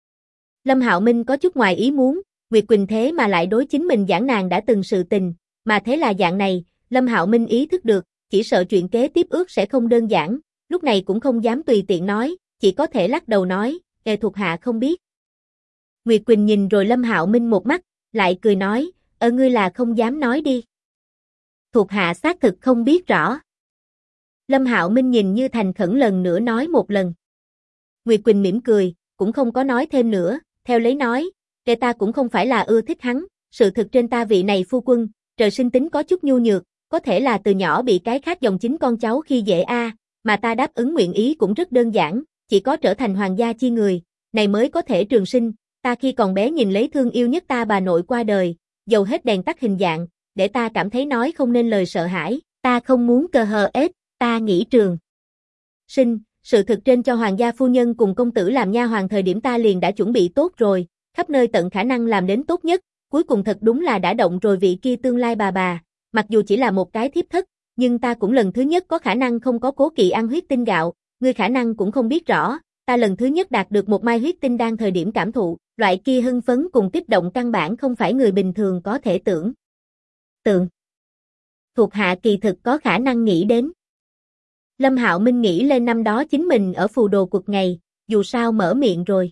Lâm Hạo Minh có chút ngoài ý muốn, Nguyệt Quỳnh thế mà lại đối chính mình giảng nàng đã từng sự tình, mà thế là dạng này, Lâm Hạo Minh ý thức được, chỉ sợ chuyện kế tiếp ước sẽ không đơn giản, lúc này cũng không dám tùy tiện nói, chỉ có thể lắc đầu nói, thuộc hạ không biết." Nguyệt Quỳnh nhìn rồi Lâm Hạo Minh một mắt, lại cười nói, "Ngươi là không dám nói đi." "Thuộc hạ xác thực không biết rõ." Lâm Hạo Minh nhìn như thành khẩn lần nữa nói một lần. Nguyệt Quỳnh mỉm cười, cũng không có nói thêm nữa, theo lấy nói, ta cũng không phải là ưa thích hắn, sự thực trên ta vị này phu quân, trời sinh tính có chút nhu nhược, có thể là từ nhỏ bị cái khác dòng chính con cháu khi dễ mà ta đáp ứng nguyện ý cũng rất đơn giản, chỉ có trở thành hoàng gia chi người, này mới có thể trường sinh, ta khi còn bé nhìn lấy thương yêu nhất ta bà nội qua đời, dầu hết đèn tắt hình dạng, để ta cảm thấy nói không nên lời sợ hãi, ta không muốn cơ hờ ết, ta nghĩ trường sinh, sự thực trên cho hoàng gia phu nhân cùng công tử làm nha hoàn thời điểm ta liền đã chuẩn bị tốt rồi, khắp nơi tận khả năng làm đến tốt nhất, cuối cùng thật đúng là đã động rồi vị kia tương lai bà, mặc dù chỉ là một cái thiếp thất, nhưng ta cũng lần thứ nhất có khả năng không có cố kỵ ăn huyết tinh gạo, ngươi khả năng cũng không biết rõ, ta lần thứ nhất đạt được một mai huyết tinh đan thời điểm cảm thụ, loại kia hưng phấn cùng kích động căn bản không phải người bình thường có thể tưởng tượng. Thuộc hạ kỳ thực có khả năng nghĩ đến. Lâm Hạo Minh nghĩ lên năm đó chính mình ở phù đồ cuộc ngày, dù sao mở miệng rồi.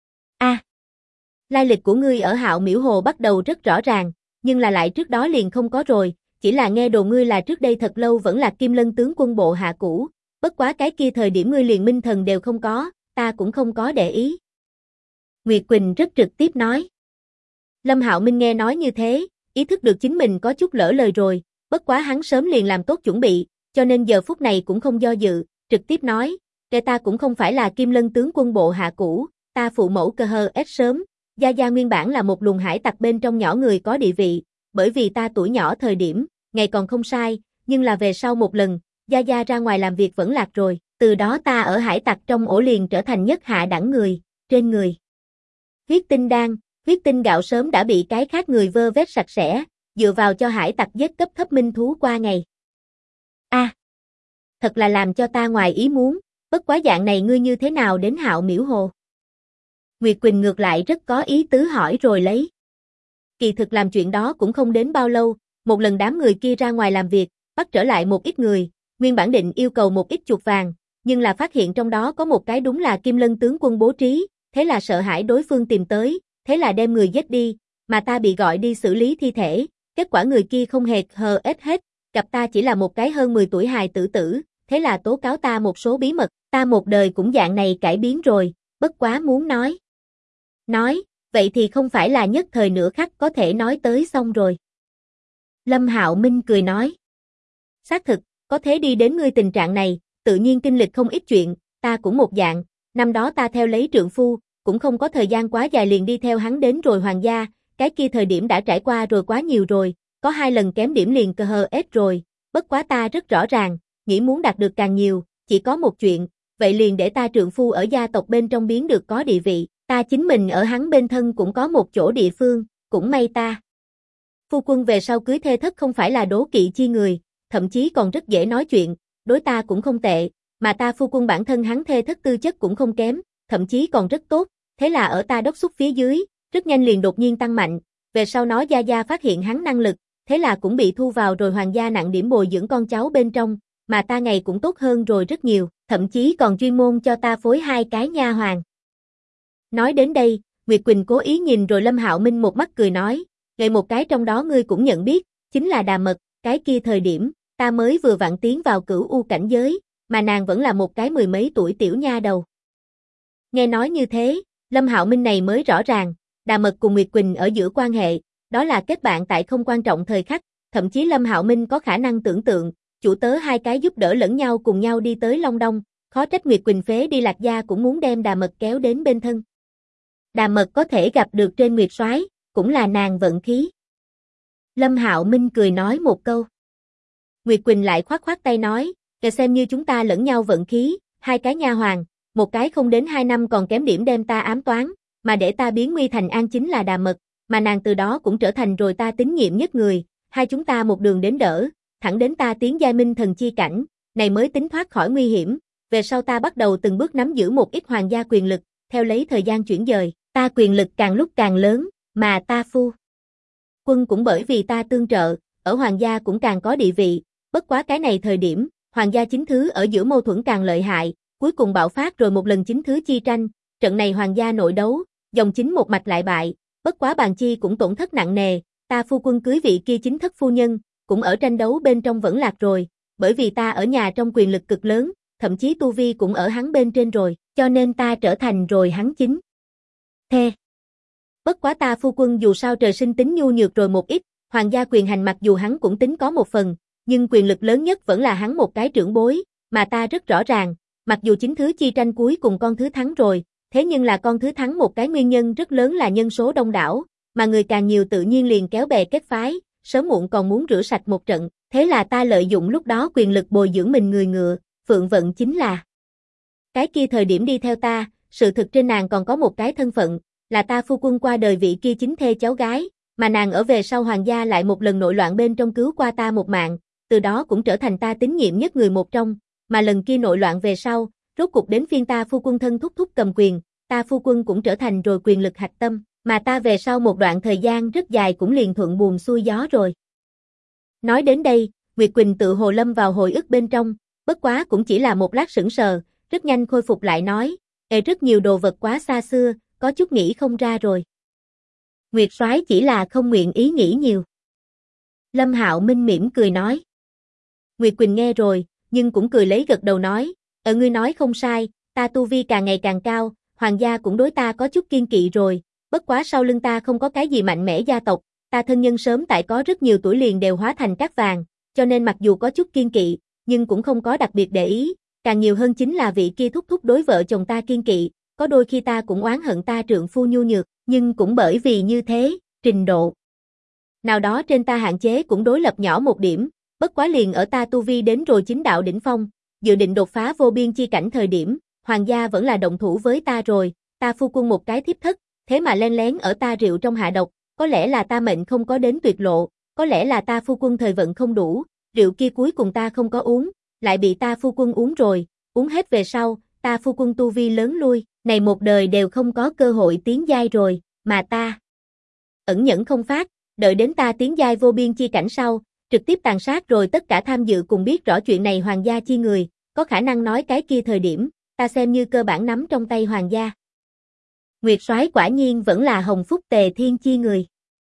Lai lịch của ngươi ở Hạo Miễu Hồ bắt đầu rất rõ ràng, nhưng là lại trước đó liền không có rồi, chỉ là nghe đồn ngươi là trước đây thật lâu vẫn là Kim Lân tướng quân bộ hạ cũ, bất quá cái kia thời điểm ngươi liền minh thần đều không có, ta cũng không có để ý. Nguyệt Quỳnh rất trực tiếp nói. Lâm Hạo Minh nghe nói như thế, ý thức được chính mình có chút lỡ lời rồi, bất quá hắn sớm liền làm tốt chuẩn bị, cho nên giờ phút này cũng không do dự, trực tiếp nói, ta cũng không phải là Kim Lân tướng quân bộ hạ cũ, ta phụ mẫu cơ hờ ết sớm, gia nguyên bản là một luồng hải tặc bên trong nhỏ người có địa vị, bởi vì ta tuổi nhỏ thời điểm, ngày còn không sai, nhưng là về sau một lần, gia ra ngoài làm việc vẫn lạc rồi, từ đó ta ở hải tặc trong ổ liền trở thành nhất hạ đẳng người, trên người. Huyết tinh đan, huyết tinh gạo sớm đã bị cái khác người vơ vét sạch sẽ, dựa vào cho hải tặc giết cấp thấp minh thú qua ngày. Thật là làm cho ta ngoài ý muốn, bất quá dạng này ngươi như thế nào đến Hạo Miễu Hồ? Nguyệt Quỳnh ngược lại rất có ý tứ hỏi rồi lấy. Kỳ thực làm chuyện đó cũng không đến bao lâu, một lần đám người kia ra ngoài làm việc, bắt trở lại một ít người, Nguyên bản định yêu cầu một ít chuột vàng, nhưng là phát hiện trong đó có một cái đúng là Kim Lân tướng quân bố trí, thế là sợ hãi đối phương tìm tới, thế là đem người giết đi, mà ta bị gọi đi xử lý thi thể, kết quả người kia không hề hờ ết hết, gặp ta chỉ là một cái hơn 10 tuổi hài tử, thế là tố cáo ta một số bí mật, ta một đời cũng dạng này cải biến rồi, bất quá muốn nói, vậy thì không phải là nhất thời nửa khắc có thể nói tới xong rồi. Lâm Hạo Minh cười nói, xác thực, có thế đi đến ngươi tình trạng này, tự nhiên kinh lịch không ít chuyện, ta cũng một dạng, năm đó ta theo lấy trượng phu, cũng không có thời gian quá dài liền đi theo hắn đến rồi hoàng gia, cái kia thời điểm đã trải qua rồi quá nhiều rồi, có 2 lần kém điểm liền cơ hờ ết rồi, bất quá ta rất rõ ràng, nghĩ muốn đạt được càng nhiều, chỉ có một chuyện, vậy liền để ta trượng phu ở gia tộc bên trong biến được có địa vị, ta chính mình ở hắn bên thân cũng có một chỗ địa phương, cũng may ta. Phu quân về sau cưới thê thất không phải là đố kỵ chi người, thậm chí còn rất dễ nói chuyện, đối ta cũng không tệ, mà ta phu quân bản thân hắn thê thất tư chất cũng không kém, thậm chí còn rất tốt, thế là ở ta đốc thúc phía dưới, rất nhanh liền đột nhiên tăng mạnh, về sau nó gia gia phát hiện hắn năng lực, thế là cũng bị thu vào rồi hoàng gia nặng điểm bồi dưỡng con cháu bên trong, mà ta ngày cũng tốt hơn rồi rất nhiều, thậm chí còn chuyên môn cho ta phối 2 cái nha hoàn. Nói đến đây, Nguyệt Quỳnh cố ý nhìn rồi Lâm Hạo Minh một mắt cười nói, ngày một cái trong đó ngươi cũng nhận biết, chính là Đà Mật, cái kia thời điểm, ta mới vừa vặn tiến vào cửu u cảnh giới, mà nàng vẫn là một cái 10 mấy tuổi tiểu nha đầu. Nghe nói như thế, Lâm Hạo Minh này mới rõ ràng, Đà Mật cùng Nguyệt Quỳnh ở giữa quan hệ, đó là kết bạn tại không quan trọng thời khắc, thậm chí Lâm Hạo Minh có khả năng tưởng tượng, chủ tớ 2 cái giúp đỡ lẫn nhau cùng nhau đi tới Long Đông, khó trách Nguyệt Quỳnh phế đi Lạc Gia cũng muốn đem Đà Mật kéo đến bên thân. Đà Mật có thể gặp được trên Nguyệt Soái, cũng là nàng vận khí. Lâm Hạo Minh cười nói một câu. Nguyệt Quỳnh lại khoát khoát tay nói, kể xem như chúng ta lẫn nhau vận khí, 2 cái nha hoàn, một cái không đến 2 năm còn kém điểm đem ta ám toán, mà để ta biến nguy thành an chính là Đà Mật, mà nàng từ đó cũng trở thành rồi ta tín nhiệm nhất người, hai chúng ta một đường đến đỡ, thẳng đến ta tiến giai minh thần chi cảnh, này mới tính thoát khỏi nguy hiểm, về sau ta bắt đầu từng bước nắm giữ một ít hoàng gia quyền lực, theo lấy thời gian chuyển dời, ta quyền lực càng lúc càng lớn, mà ta phu quân cũng bởi vì ta tương trợ, ở hoàng gia cũng càng có địa vị, bất quá cái này thời điểm, hoàng gia chính thứ ở giữa mâu thuẫn càng lợi hại, cuối cùng bạo phát rồi một lần chính thứ chi tranh, trận này hoàng gia nội đấu, dòng chính một mạch lại bại, bất quá bàn chi cũng tổn thất nặng nề, ta phu quân cưới vị kia chính thất phu nhân, cũng ở tranh đấu bên trong vẫn lạc rồi, bởi vì ta ở nhà trong quyền lực cực lớn, thậm chí tu vi cũng ở hắn bên trên rồi, cho nên ta trở thành rồi hắn chính thê. Bất quá ta phu quân dù sao trời sinh tính nhu nhược rồi một ít, hoàng gia quyền hành mặc dù hắn cũng tính có một phần, nhưng quyền lực lớn nhất vẫn là hắn một cái trưởng bối, mà ta rất rõ ràng, mặc dù chính thứ chi tranh cuối cùng con thứ thắng rồi, thế nhưng là con thứ thắng một cái nguyên nhân rất lớn là nhân số đông đảo, mà người càng nhiều tự nhiên liền kéo bè kết phái, sớm muộn còn muốn rửa sạch một trận, thế là ta lợi dụng lúc đó quyền lực bồi dưỡng mình người ngựa, Phượng Vận chính là cái kia thời điểm đi theo ta, sự thực trên nàng còn có một cái thân phận, là ta phu quân qua đời vị kia chính thê cháu gái, mà nàng ở về sau hoàng gia lại một lần nội loạn bên trong cứu qua ta một mạng, từ đó cũng trở thành ta tín nhiệm nhất người một trong, mà lần kia nội loạn về sau, rốt cục đến phiên ta phu quân thân thúc thúc cầm quyền, ta phu quân cũng trở thành rồi quyền lực hạch tâm, mà ta về sau một đoạn thời gian rất dài cũng liền thuận buồm xuôi gió rồi. Nói đến đây, Nguyệt Quỳnh tự hồ lâm vào hồi ức bên trong, bất quá cũng chỉ là một lát sững sờ, rất nhanh khôi phục lại nói, rất nhiều đồ vật quá xa xưa, có chút nghĩ không ra rồi. Nguyệt Soái chỉ là không nguyện ý nghĩ nhiều. Lâm Hạo Minh mỉm cười nói. Nguyệt Quỳnh nghe rồi, nhưng cũng cười lấy gật đầu nói, ngươi nói không sai, ta tu vi càng ngày càng cao, hoàng gia cũng đối ta có chút kiên kỵ rồi, bất quá sau lưng ta không có cái gì mạnh mẽ gia tộc, ta thân nhân sớm tại có rất nhiều tuổi liền đều hóa thành cát vàng, cho nên mặc dù có chút kiên kỵ, nhưng cũng không có đặc biệt để ý, càng nhiều hơn chính là vị kia thúc thúc đối vợ chồng ta kiên kỵ, có đôi khi ta cũng oán hận ta trượng phu nhu nhược, nhưng cũng bởi vì như thế, trình độ nào đó trên ta hạn chế cũng đối lập nhỏ một điểm, bất quá liền ở ta tu vi đến rồi chính đạo đỉnh phong, dự định đột phá vô biên chi cảnh thời điểm, hoàng gia vẫn là động thủ với ta rồi, ta phu quân một cái thiếp thất, thế mà len lén ở ta rượu trong hạ độc, có lẽ là ta mệnh không có đến tuyệt lộ, có lẽ là ta phu quân thời vận không đủ, rượu kia cuối cùng ta không có uống, lại bị ta phu quân uống rồi, uống hết về sau, ta phu quân tu vi lớn lui, này một đời đều không có cơ hội tiến giai rồi, mà ta ẩn nhẫn không phát, đợi đến ta tiến giai vô biên chi cảnh sau, trực tiếp tàn sát rồi tất cả tham dự cùng biết rõ chuyện này hoàng gia chi người, có khả năng nói cái kia thời điểm, ta xem như cơ bản nắm trong tay hoàng gia. Nguyệt soái quả nhiên vẫn là Hồng Phúc Tề Thiên chi người.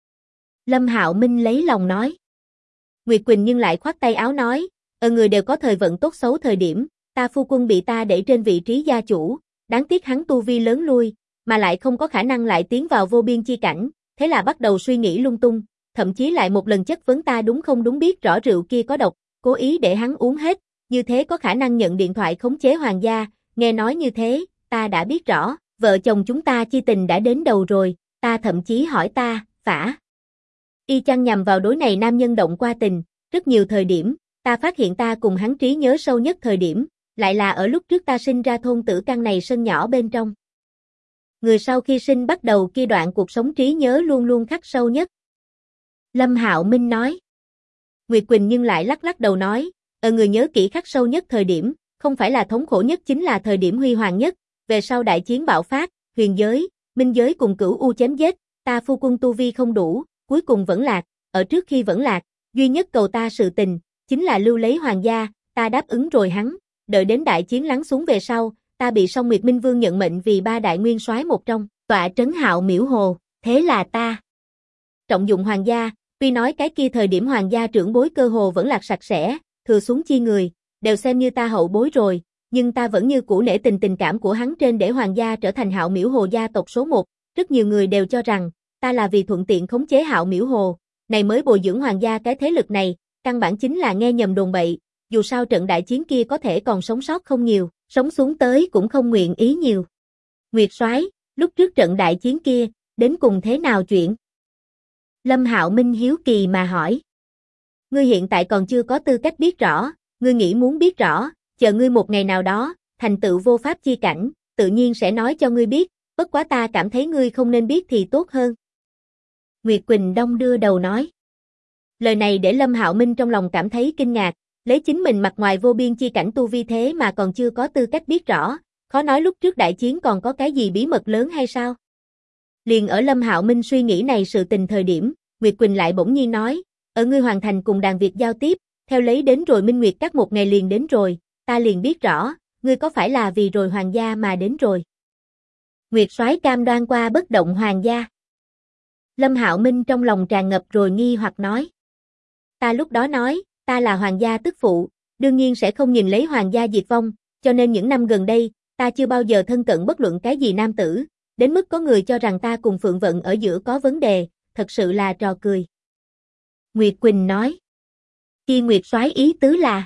Lâm Hạo Minh lấy lòng nói. Nguyệt Quỳnh nhưng lại khoát tay áo nói, người đều có thời vận tốt xấu thời điểm, ta phu quân bị ta để trên vị trí gia chủ, đáng tiếc hắn tu vi lớn lui, mà lại không có khả năng lại tiến vào vô biên chi cảnh, thế là bắt đầu suy nghĩ lung tung, thậm chí lại một lần chất vấn ta đúng không đúng biết rõ rượu kia có độc, cố ý để hắn uống hết, như thế có khả năng nhận điện thoại khống chế hoàng gia, nghe nói như thế, ta đã biết rõ, vợ chồng chúng ta chi tình đã đến đầu rồi, ta thậm chí hỏi ta, phả. Y chang nhằm vào đối này nam nhân động qua tình, rất nhiều thời điểm, ta phát hiện ta cùng hắn trí nhớ sâu nhất thời điểm, lại là ở lúc trước ta sinh ra thôn tử căn này sân nhỏ bên trong. Người sau khi sinh bắt đầu kia đoạn cuộc sống trí nhớ luôn luôn khắc sâu nhất. Lâm Hạo Minh nói. Nguyệt Quỳnh nhưng lại lắc lắc đầu nói, người nhớ kỹ khắc sâu nhất thời điểm, không phải là thống khổ nhất chính là thời điểm huy hoàng nhất, về sau đại chiến bạo phát, huyền giới, minh giới cùng cửu u chém giết, ta phu quân tu vi không đủ, cuối cùng vẫn lạc, ở trước khi vẫn lạc, duy nhất cầu ta sự tình, chính là lưu lấy hoàng gia, ta đáp ứng rồi hắn, đợi đến đại chiến lắng xuống về sau, ta bị Song Nguyệt Minh Vương nhận mệnh vì 3 đại nguyên soái một trong, tọa trấn Hạo Miễu Hồ, thế là ta trọng dụng hoàng gia, tuy nói cái kia thời điểm hoàng gia trưởng bối cơ hồ vẫn lạc sạch sẽ, thừa xuống chi người, đều xem như ta hậu bối rồi, nhưng ta vẫn như cũ nể tình cảm của hắn trên để hoàng gia trở thành Hạo Miễu Hồ gia tộc số 1, rất nhiều người đều cho rằng, ta là vì thuận tiện khống chế Hạo Miễu Hồ, này mới bồi dưỡng hoàng gia cái thế lực này, căn bản chính là nghe nhầm đồn bậy, dù sao trận đại chiến kia có thể còn sống sót không nhiều, sống xuống tới cũng không nguyện ý nhiều. Nguyệt soái, lúc trước trận đại chiến kia, đến cùng thế nào chuyện? Lâm Hạo Minh hiếu kỳ mà hỏi. Ngươi hiện tại còn chưa có tư cách biết rõ, ngươi nghĩ muốn biết rõ, chờ ngươi một ngày nào đó, thành tựu vô pháp chi cảnh, tự nhiên sẽ nói cho ngươi biết, bất quá ta cảm thấy ngươi không nên biết thì tốt hơn. Nguyệt Quỳnh đong đưa đầu nói. Lời này để Lâm Hạo Minh trong lòng cảm thấy kinh ngạc, lấy chính mình mặt ngoài vô biên chi cảnh tu vi thế mà còn chưa có tư cách biết rõ, khó nói lúc trước đại chiến còn có cái gì bí mật lớn hay sao? Liền ở Lâm Hạo Minh suy nghĩ này sự tình thời điểm, Nguyệt Quỳnh lại bỗng nhiên nói, ở ngươi hoàn thành cùng đàn Việt giao tiếp, theo lấy đến rồi Minh Nguyệt các một ngày liền đến rồi, ta liền biết rõ, ngươi có phải là vì rồi hoàng gia mà đến rồi. Nguyệt soái cam đoan qua bất động hoàng gia. Lâm Hạo Minh trong lòng tràn ngập rồi nghi hoặc nói. Ta lúc đó nói, ta là hoàng gia tức phụ, đương nhiên sẽ không nhìn lấy hoàng gia diệt vong, cho nên những năm gần đây, ta chưa bao giờ thân cận bất luận cái gì nam tử, đến mức có người cho rằng ta cùng Phượng Vận ở giữa có vấn đề, thật sự là trò cười. Nguyệt Quỳnh nói. Kia Nguyệt soái ý tứ là?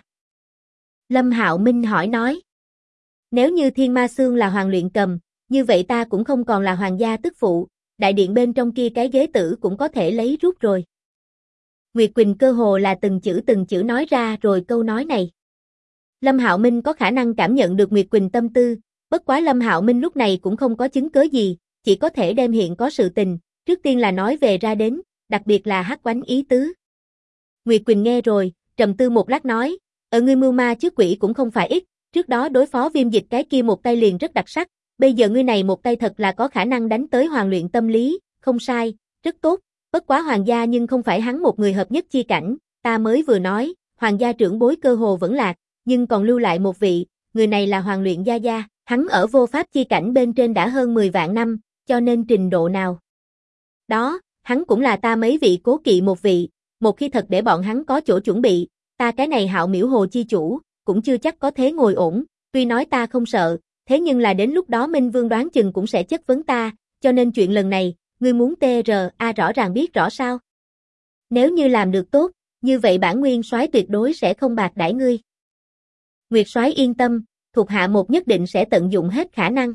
Lâm Hạo Minh hỏi nói. Nếu như Thiên Ma Xương là hoàng luyện cầm, như vậy ta cũng không còn là hoàng gia tức phụ, đại điện bên trong kia cái ghế tử cũng có thể lấy rút rồi. Nguyệt Quỳnh cơ hồ là từng chữ nói ra rồi câu nói này. Lâm Hạo Minh có khả năng cảm nhận được Nguyệt Quỳnh tâm tư, bất quá Lâm Hạo Minh lúc này cũng không có chứng cớ gì, chỉ có thể đem hiện có sự tình, trước tiên là nói về ra đến, đặc biệt là hắc oánh ý tứ. Nguyệt Quỳnh nghe rồi, trầm tư một lát nói, ở ngươi mưu ma trước quỷ cũng không phải ít, trước đó đối phó Viêm Dịch cái kia một tay liền rất đặc sắc, bây giờ ngươi này một tay thật là có khả năng đánh tới hoàng luyện tâm lý, không sai, rất tốt, bất quá hoàng gia nhưng không phải hắn một người hợp nhất chi cảnh, ta mới vừa nói, hoàng gia trưởng bối cơ hồ vẫn lạc, nhưng còn lưu lại một vị, người này là hoàng luyện gia gia, hắn ở vô pháp chi cảnh bên trên đã hơn 10 vạn năm, cho nên trình độ nào. Đó, hắn cũng là ta mấy vị cố kỵ một vị, một khi thật để bọn hắn có chỗ chuẩn bị, ta cái này Hạo Miễu Hồ chi chủ, cũng chưa chắc có thế ngồi ổn, tuy nói ta không sợ, thế nhưng là đến lúc đó Minh Vương đoán chừng cũng sẽ chất vấn ta, cho nên chuyện lần này, ngươi muốn TRA rõ ràng biết rõ sao. Nếu như làm được tốt, như vậy bản nguyên soái tuyệt đối sẽ không bạc đãi ngươi. Nguyệt soái yên tâm, thuộc hạ một nhất định sẽ tận dụng hết khả năng.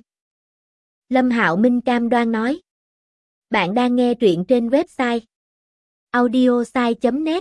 Lâm Hạo Minh cam đoan nói. Bạn đang nghe truyện trên website audiosai.net.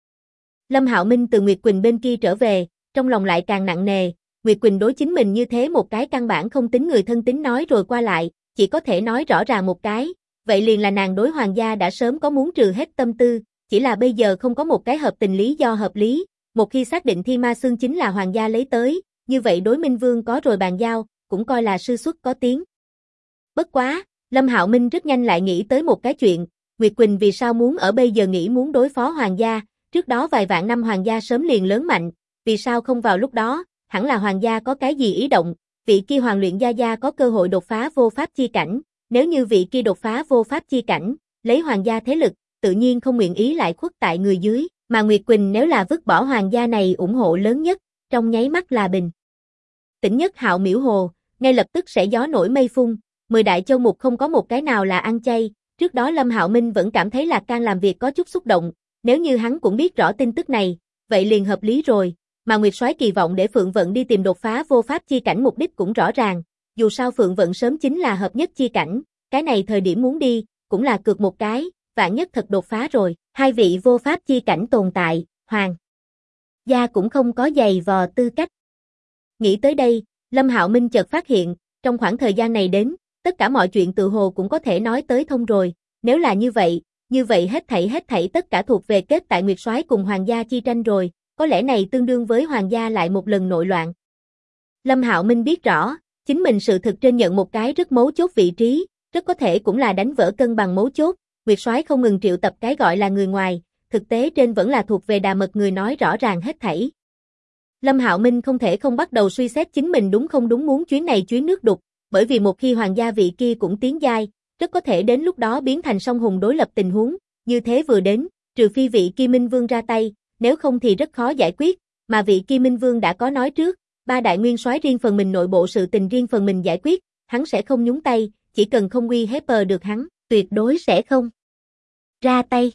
Lâm Hạo Minh từ Nguyệt Quỳnh bên kia trở về, trong lòng lại càng nặng nề, Nguyệt Quỳnh đối chính mình như thế một cái căn bản không tính người thân tín nói rồi qua lại, chỉ có thể nói rõ ràng một cái, vậy liền là nàng đối hoàng gia đã sớm có muốn trừ hết tâm tư, chỉ là bây giờ không có một cái hợp tình lý do hợp lý, một khi xác định Thiên Ma Xương chính là hoàng gia lấy tới, như vậy đối Minh Vương có rồi bàn giao, cũng coi là sư xuất có tiếng. Bất quá, Lâm Hạo Minh rất nhanh lại nghĩ tới một cái chuyện, Nguyệt Quỳnh vì sao muốn ở bây giờ nghĩ muốn đối phó hoàng gia, trước đó vài vạn năm hoàng gia sớm liền lớn mạnh, vì sao không vào lúc đó, hẳn là hoàng gia có cái gì ý động, vị kia hoàng luyện gia gia có cơ hội đột phá vô pháp chi cảnh, nếu như vị kia đột phá vô pháp chi cảnh, lấy hoàng gia thế lực, tự nhiên không nguyện ý lại khuất tại người dưới, mà Nguyệt Quỳnh nếu là vứt bỏ hoàng gia này ủng hộ lớn nhất, trong nháy mắt là bình. Tỉnh nhất Hạo miễu hồ, ngay lập tức sẽ gió nổi mây phun, 10 đại châu mục không có một cái nào là ăn chay, trước đó Lâm Hạo Minh vẫn cảm thấy Lạc Can làm việc có chút xúc động, nếu như hắn cũng biết rõ tin tức này, vậy liền hợp lý rồi, mà Nguyệt Soái kỳ vọng để Phượng Vận đi tìm đột phá vô pháp chi cảnh mục đích cũng rõ ràng, dù sao Phượng Vận sớm chính là hợp nhất chi cảnh, cái này thời điểm muốn đi, cũng là cược một cái, vạn nhất thật đột phá rồi, hai vị vô pháp chi cảnh tồn tại, hoàng gia cũng không có giày vò tư cách. Nghĩ tới đây, Lâm Hạo Minh chợt phát hiện, trong khoảng thời gian này đến, tất cả mọi chuyện tự hồ cũng có thể nói tới thông rồi, nếu là như vậy hết thảy tất cả thuộc về kết tại Nguyệt Soái cùng hoàng gia chi tranh rồi, có lẽ này tương đương với hoàng gia lại một lần nội loạn. Lâm Hạo Minh biết rõ, chính mình sự thực trên nhận một cái rất mấu chốt vị trí, rất có thể cũng là đánh vỡ cân bằng mấu chốt, Nguyệt Soái không ngừng triệu tập cái gọi là người ngoài, thực tế trên vẫn là thuộc về Đà Mật người nói rõ ràng hết thảy. Lâm Hạo Minh không thể không bắt đầu suy xét chính mình đúng không đúng muốn chuyến này chuyến nước đục, bởi vì một khi hoàng gia vị kia cũng tiến giai, rất có thể đến lúc đó biến thành song hùng đối lập tình huống, như thế vừa đến, trừ phi vị kia Minh Vương ra tay, nếu không thì rất khó giải quyết, mà vị kia Minh Vương đã có nói trước, ba đại nguyên soái riêng phần mình nội bộ sự tình riêng phần mình giải quyết, hắn sẽ không nhúng tay, chỉ cần không uy hiếp được hắn, tuyệt đối sẽ không ra tay.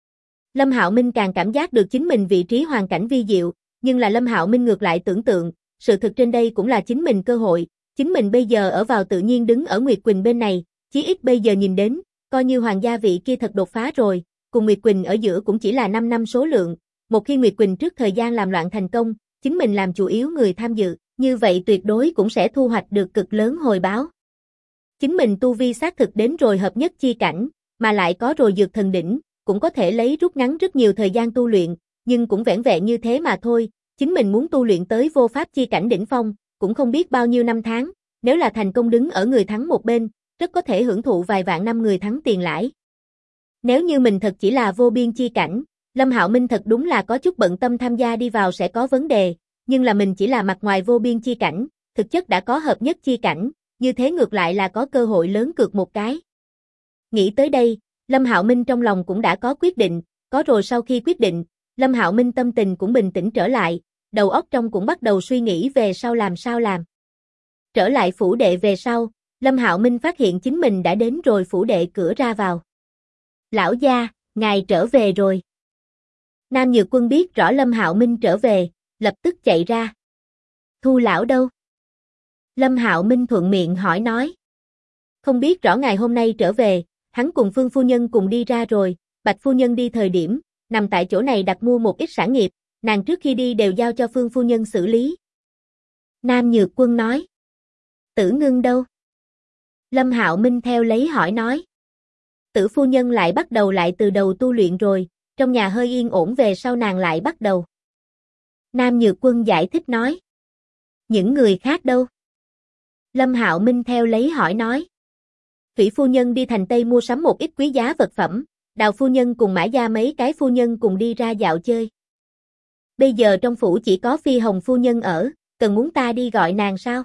Lâm Hạo Minh càng cảm giác được chính mình vị trí hoàn cảnh vi diệu, nhưng là Lâm Hạo Minh ngược lại tưởng tượng, sự thực trên đây cũng là chính mình cơ hội, chính mình bây giờ ở vào tự nhiên đứng ở Nguyệt Quỳnh bên này, chí ít bây giờ nhìn đến, coi như hoàng gia vị kia thật đột phá rồi, cùng Nguyệt Quỳnh ở giữa cũng chỉ là 5 năm số lượng, một khi Nguyệt Quỳnh trước thời gian làm loạn thành công, chính mình làm chủ yếu người tham dự, như vậy tuyệt đối cũng sẽ thu hoạch được cực lớn hồi báo. Chính mình tu vi xác thực đến rồi hợp nhất chi cảnh, mà lại có rồi dược thần đỉnh, cũng có thể lấy rút ngắn rất nhiều thời gian tu luyện, nhưng cũng vẻn vẹn như thế mà thôi, chính mình muốn tu luyện tới vô pháp chi cảnh đỉnh phong, cũng không biết bao nhiêu năm tháng, nếu là thành công đứng ở người thắng một bên, rất có thể hưởng thụ vài vạn năm người thắng tiền lãi. Nếu như mình thật chỉ là vô biên chi cảnh, Lâm Hạo Minh thật đúng là có chút bận tâm tham gia đi vào sẽ có vấn đề, nhưng là mình chỉ là mặt ngoài vô biên chi cảnh, thực chất đã có hợp nhất chi cảnh, như thế ngược lại là có cơ hội lớn cược một cái. Nghĩ tới đây, Lâm Hạo Minh trong lòng cũng đã có quyết định, có rồi sau khi quyết định, Lâm Hạo Minh tâm tình cũng bình tĩnh trở lại, đầu óc trong cũng bắt đầu suy nghĩ về sau làm sao làm. Trở lại phủ đệ về sau, Lâm Hạo Minh phát hiện chính mình đã đến rồi phủ đệ cửa ra vào. Lão gia, ngài trở về rồi. Nam Nhược Quân biết rõ Lâm Hạo Minh trở về, lập tức chạy ra. Thu lão đâu? Lâm Hạo Minh thuận miệng hỏi nói. Không biết rõ ngày hôm nay trở về, hắn cùng Phương phu nhân cùng đi ra rồi, Bạch phu nhân đi thời điểm, nằm tại chỗ này đặt mua một ít sản nghiệp, nàng trước khi đi đều giao cho Phương phu nhân xử lý. Nam Nhược Quân nói. Tử Ngưng đâu? Lâm Hạo Minh theo lấy hỏi nói. Tử phu nhân lại bắt đầu lại từ đầu tu luyện rồi, trong nhà hơi yên ổn về sau nàng lại bắt đầu. Nam Nhược Quân giải thích nói. Những người khác đâu? Lâm Hạo Minh theo lấy hỏi nói. Thủy phu nhân đi thành Tây mua sắm một ít quý giá vật phẩm, Đào phu nhân cùng Mã gia mấy cái phu nhân cùng đi ra dạo chơi. Bây giờ trong phủ chỉ có Phi Hồng phu nhân ở, cần muốn ta đi gọi nàng sao?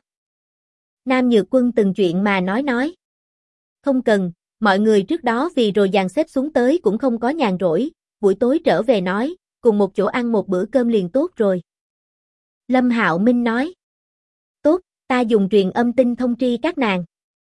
Nam Nhược Quân từng chuyện mà nói. Không cần, mọi người trước đó vì rồi dàn xếp xuống tới cũng không có nhàn rỗi, buổi tối trở về nói, cùng một chỗ ăn một bữa cơm liền tốt rồi. Lâm Hạo Minh nói. Tốt, ta dùng truyền âm tin thông tri các nàng.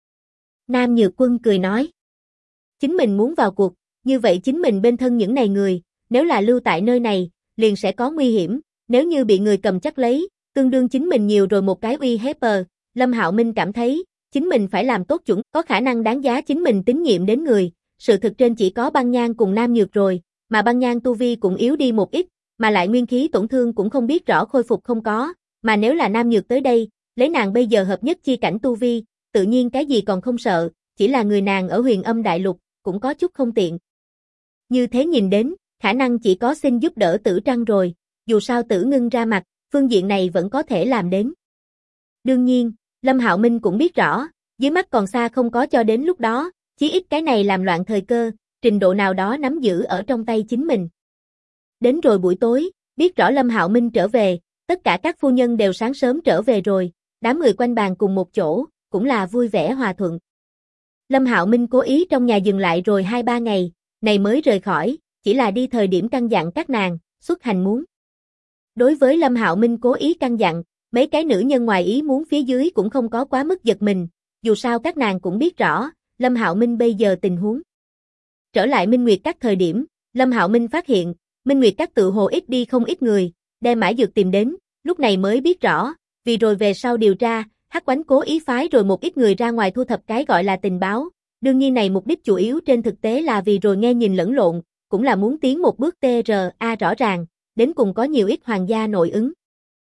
Nam Nhược Quân cười nói. Chính mình muốn vào cuộc, như vậy chính mình bên thân những này người, nếu là lưu tại nơi này, liền sẽ có nguy hiểm, nếu như bị người cầm chắc lấy, tương đương chính mình nhiều rồi một cái uy hiếp. Lâm Hạo Minh cảm thấy, chính mình phải làm tốt chuẩn, có khả năng đáng giá chính mình tín nhiệm đến người, sự thực trên chỉ có Băng Nhan cùng Nam Nhược rồi, mà Băng Nhan tu vi cũng yếu đi một ít, mà lại nguyên khí tổn thương cũng không biết rõ khôi phục không có, mà nếu là Nam Nhược tới đây, lấy nàng bây giờ hợp nhất chi cảnh tu vi, tự nhiên cái gì còn không sợ, chỉ là người nàng ở Huyền Âm Đại Lục, cũng có chút không tiện. Như thế nhìn đến, khả năng chỉ có xin giúp đỡ Tử Trăng rồi, dù sao Tử Ngưng ra mặt, phương diện này vẫn có thể làm đến. Đương nhiên, Lâm Hạo Minh cũng biết rõ, dưới mắt còn xa không có cho đến lúc đó, chí ít cái này làm loạn thời cơ, trình độ nào đó nắm giữ ở trong tay chính mình. Đến rồi buổi tối, biết rõ Lâm Hạo Minh trở về, tất cả các phu nhân đều sáng sớm trở về rồi, đám người quanh bàn cùng một chỗ, cũng là vui vẻ hòa thuận. Lâm Hạo Minh cố ý trong nhà dừng lại rồi 2-3 ngày, này mới rời khỏi, chỉ là đi thời điểm căn dặn các nàng, xuất hành muốn. Đối với Lâm Hạo Minh cố ý căn dặn, mấy cái nữ nhân ngoài ý muốn phía dưới cũng không có quá mức giật mình, dù sao các nàng cũng biết rõ, Lâm Hạo Minh bây giờ tình huống. Trở lại Minh Nguyệt Các thời điểm, Lâm Hạo Minh phát hiện, Minh Nguyệt Các tự hồ ít đi không ít người, đem Mã Dược tìm đến, lúc này mới biết rõ, vì rồi về sau điều tra, Hắc Oánh cố ý phái rồi một ít người ra ngoài thu thập cái gọi là tình báo, đương nhiên này mục đích chủ yếu trên thực tế là vì rồi nghe nhìn lẫn lộn, cũng là muốn tiến một bước TRA rõ ràng, đến cùng có nhiều ít hoàng gia nội ứng.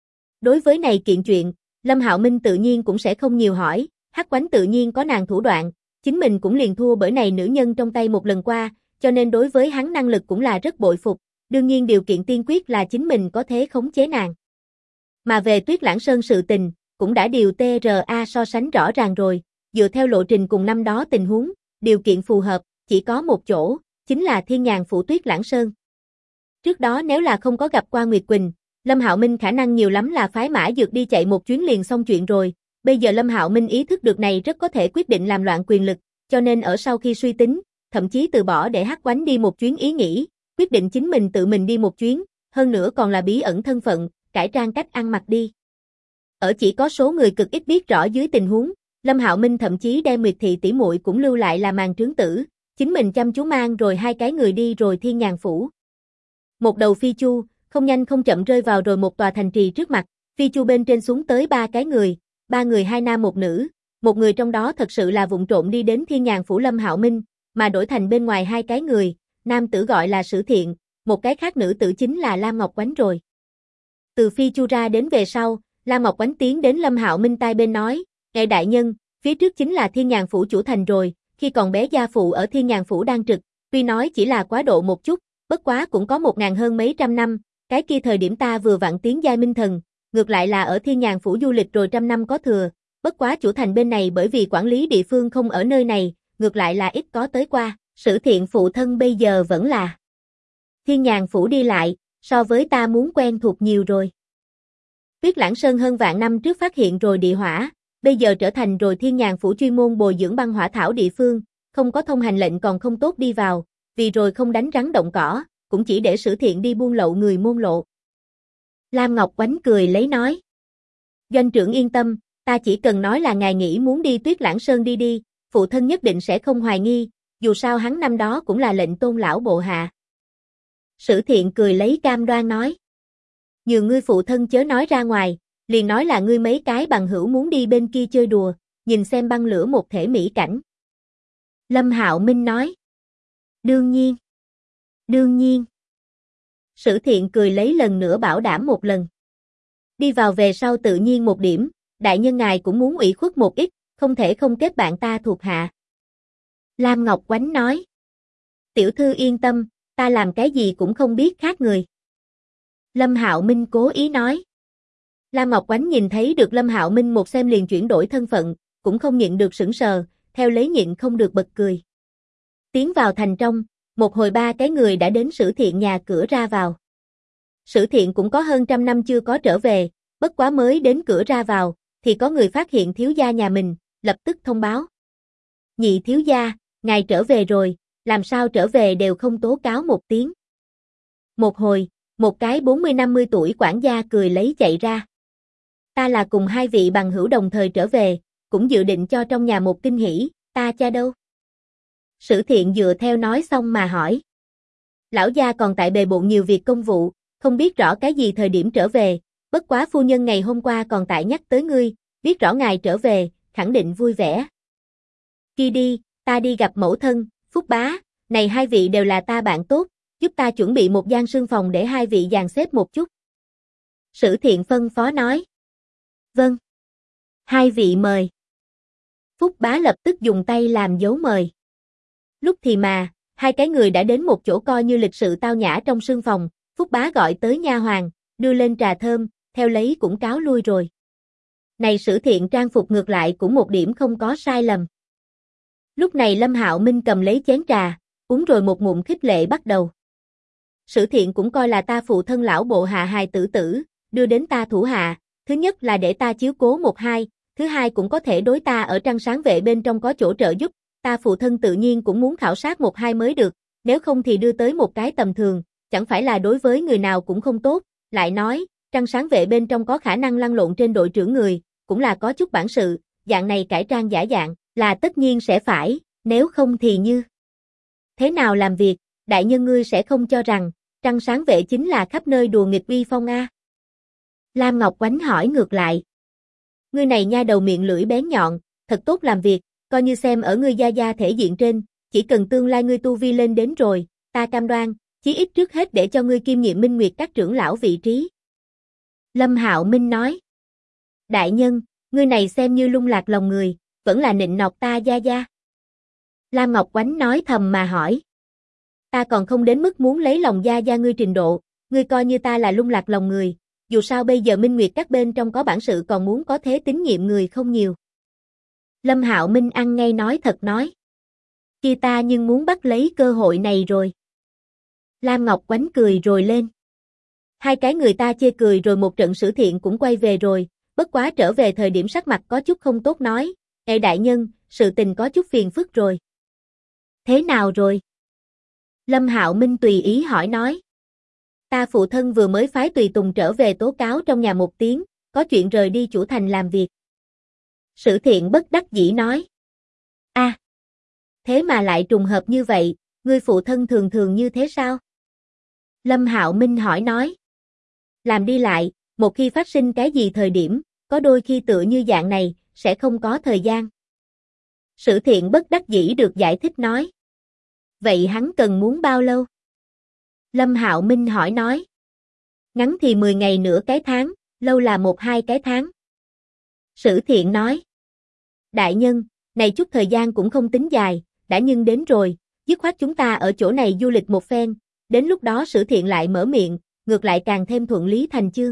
Đối với này kiện chuyện, Lâm Hạo Minh tự nhiên cũng sẽ không nhiều hỏi, Hắc Oánh tự nhiên có nàng thủ đoạn, chính mình cũng liền thua bởi này nữ nhân trong tay một lần qua, cho nên đối với hắn năng lực cũng là rất bội phục, đương nhiên điều kiện tiên quyết là chính mình có thể khống chế nàng. Mà về Tuyết Lãng Sơn sự tình, cũng đã điều TRA so sánh rõ ràng rồi, dựa theo lộ trình cùng năm đó tình huống, điều kiện phù hợp, chỉ có một chỗ, chính là Thiên Nhàn Phủ Tuyết Lãng Sơn. Trước đó nếu là không có gặp qua Nguyệt Quỳnh, Lâm Hạo Minh khả năng nhiều lắm là phái Mã Dược đi chạy một chuyến liền xong chuyện rồi, bây giờ Lâm Hạo Minh ý thức được này rất có thể quyết định làm loạn quyền lực, cho nên ở sau khi suy tính, thậm chí từ bỏ để Hắc Oánh đi một chuyến ý nghĩ, quyết định chính mình tự mình đi một chuyến, hơn nữa còn là bí ẩn thân phận, cải trang cách ăn mặc đi. Ở chỉ có số người cực ít biết rõ dưới tình huống, Lâm Hạo Minh thậm chí đem Nguyệt thị tỷ muội cũng lưu lại là màn trướng tử, chính mình chăm chú mang rồi hai cái người đi rồi Thiên Nhàn Phủ. Một đầu phi chu, không nhanh không chậm rơi vào rồi một tòa thành trì trước mặt, phi chu bên trên xuống tới 3 cái người, 3 người 2 nam 1 nữ, một người trong đó thật sự là vụng trộm đi đến Thiên Nhàn Phủ Lâm Hạo Minh, mà đổi thành bên ngoài 2 cái người, nam tử gọi là Sử Thiện, một cái khác nữ tử chính là Lam Ngọc Oánh rồi. Từ phi chu ra đến về sau, Lam Ngọc Oánh tiến đến Lâm Hạo Minh tai bên nói, ngài đại nhân, phía trước chính là Thiên Nhàn Phủ chủ thành rồi, khi còn bé gia phụ ở Thiên Nhàn Phủ đang trực, tuy nói chỉ là quá độ một chút, bất quá cũng có 1000 hơn mấy trăm năm, cái kia thời điểm ta vừa vặn tiến giai minh thần, ngược lại là ở Thiên Nhàn Phủ du lịch rồi 100 năm có thừa, bất quá chủ thành bên này bởi vì quản lý địa phương không ở nơi này, ngược lại là ít có tới qua, Sử Thiện phụ thân bây giờ vẫn là Thiên Nhàn Phủ đi lại, so với ta muốn quen thuộc nhiều rồi. Tuyết Lãng Sơn hơn vạn năm trước phát hiện rồi địa hỏa, bây giờ trở thành rồi Thiên Nhàn Phủ chuyên môn bồi dưỡng băng hỏa thảo địa phương, không có thông hành lệnh còn không tốt đi vào, vì rồi không đánh rắn động cỏ, cũng chỉ để Sử Thiện đi buôn lậu người môn lộ. Lam Ngọc Oánh cười lấy nói. Doanh trưởng yên tâm, ta chỉ cần nói là ngài nghĩ muốn đi Tuyết Lãng Sơn đi đi, phụ thân nhất định sẽ không hoài nghi, dù sao hắn năm đó cũng là lệnh tôn lão bộ hạ. Sử Thiện cười lấy cam đoan nói. Nhường ngươi phụ thân chớ nói ra ngoài, liền nói là ngươi mấy cái bằng hữu muốn đi bên kia chơi đùa, nhìn xem băng lửa một thể mỹ cảnh. Lâm Hạo Minh nói. Đương nhiên. Đương nhiên. Sử Thiện cười lấy lần nữa bảo đảm một lần. Đi vào về sau tự nhiên một điểm, đại nhân ngài cũng muốn ủy khuất một ít, không thể không kết bạn ta thuộc hạ. Lam Ngọc Oánh nói. Tiểu thư yên tâm, ta làm cái gì cũng không biết khác người. Lâm Hạo Minh cố ý nói. Lam Ngọc Oánh nhìn thấy được Lâm Hạo Minh một xem liền chuyển đổi thân phận, cũng không nhịn được sững sờ, theo lấy nhịn không được bật cười. Tiến vào thành trong, một hồi 3 cái người đã đến Sử Thiện nhà cửa ra vào. Sử Thiện cũng có hơn 100 năm chưa có trở về, bất quá mới đến cửa ra vào, thì có người phát hiện thiếu gia nhà mình, lập tức thông báo. Nhị thiếu gia, ngài trở về rồi, làm sao trở về đều không tố cáo một tiếng. Một hồi, một cái 40-50 tuổi quản gia cười lấy chạy ra. Ta là cùng 2 vị bằng hữu đồng thời trở về, cũng dự định cho trong nhà một kinh hỉ, ta cha đâu? Sử Thiện dựa theo nói xong mà hỏi. Lão gia còn tại bề bộn nhiều việc công vụ, không biết rõ cái gì thời điểm trở về, bất quá phu nhân ngày hôm qua còn tại nhắc tới ngươi, biết rõ ngài trở về, khẳng định vui vẻ. Kia đi, ta đi gặp mẫu thân, Phúc bá, này 2 vị đều là ta bạn tốt, giúp ta chuẩn bị một gian sương phòng để 2 vị dàn xếp một chút. Sử Thiện phân phó nói. Vâng. 2 vị mời. Phúc bá lập tức dùng tay làm dấu mời. Lúc thì mà, 2 cái người đã đến một chỗ coi như lịch sự tao nhã trong sương phòng, Phúc bá gọi tới nha hoàn, đưa lên trà thơm, theo lấy cũng cáo lui rồi. Này Sử Thiện trang phục ngược lại cũng một điểm không có sai lầm. Lúc này Lâm Hạo Minh cầm lấy chén trà, uống rồi một ngụm khích lệ bắt đầu. Sử Thiện cũng coi là ta phụ thân lão bộ hạ hài tử tử, đưa đến ta thủ hạ, thứ nhất là để ta chiếu cố một hai, thứ hai cũng có thể đối ta ở Trăng Sáng Vệ bên trong có chỗ trợ giúp, ta phụ thân tự nhiên cũng muốn khảo sát một hai mới được, nếu không thì đưa tới một cái tầm thường, chẳng phải là đối với người nào cũng không tốt, lại nói, Trăng Sáng Vệ bên trong có khả năng lăn lộn trên đội trưởng người, cũng là có chút bản sự, dạng này cải trang giả dạng, là tất nhiên sẽ phải, nếu không thì như thế nào làm việc, đại nhân ngươi sẽ không cho rằng, Trăng Sáng Vệ chính là khắp nơi đùa nghịch uy phong a. Lam Ngọc Oánh hỏi ngược lại. Ngươi này nha đầu miệng lưỡi bén nhọn, thật tốt làm việc, coi như xem ở ngươi gia gia thể diện trên, chỉ cần tương lai ngươi tu vi lên đến rồi, ta cam đoan, chí ít trước hết để cho ngươi kiêm nhiệm Minh Nguyệt các trưởng lão vị trí. Lâm Hạo Minh nói. Đại nhân, ngươi này xem như lung lạc lòng người, vẫn là nịnh nọt ta gia gia. Lam Ngọc Oánh nói thầm mà hỏi. Ta còn không đến mức muốn lấy lòng gia gia ngươi trình độ, ngươi coi như ta là lung lạc lòng người, dù sao bây giờ Minh Nguyệt các bên trong có bản sự còn muốn có thế tín nhiệm người không nhiều. Lâm Hạo Minh ăn ngay nói thật nói. Kia ta nhưng muốn bắt lấy cơ hội này rồi. Lam Ngọc Oánh cười rồi lên. Hai cái người ta chê cười rồi một trận Sử Thiện cũng quay về rồi, bất quá trở về thời điểm sắc mặt có chút không tốt nói, ê đại nhân, sự tình có chút phiền phức rồi. Thế nào rồi? Lâm Hạo Minh tùy ý hỏi nói. Ta phụ thân vừa mới phái tùy tùng trở về tố cáo trong nhà một tiếng, có chuyện rời đi chủ thành làm việc. Sử Thiện bất đắc dĩ nói. A, thế mà lại trùng hợp như vậy, ngươi phụ thân thường thường như thế sao? Lâm Hạo Minh hỏi nói. Làm đi lại, một khi phát sinh cái gì thời điểm, có đôi khi tựa như dạng này, sẽ không có thời gian. Sử Thiện bất đắc dĩ được giải thích nói. Vậy hắn cần muốn bao lâu? Lâm Hạo Minh hỏi nói. Ngắn thì 10 ngày nửa cái tháng, lâu là 1-2 cái tháng. Sử Thiện nói. Đại nhân, này chút thời gian cũng không tính dài, đã nhưng đến rồi, dứt khoát chúng ta ở chỗ này du lịch một phen, đến lúc đó Sử Thiện lại mở miệng, ngược lại càng thêm thuận lý thành chương.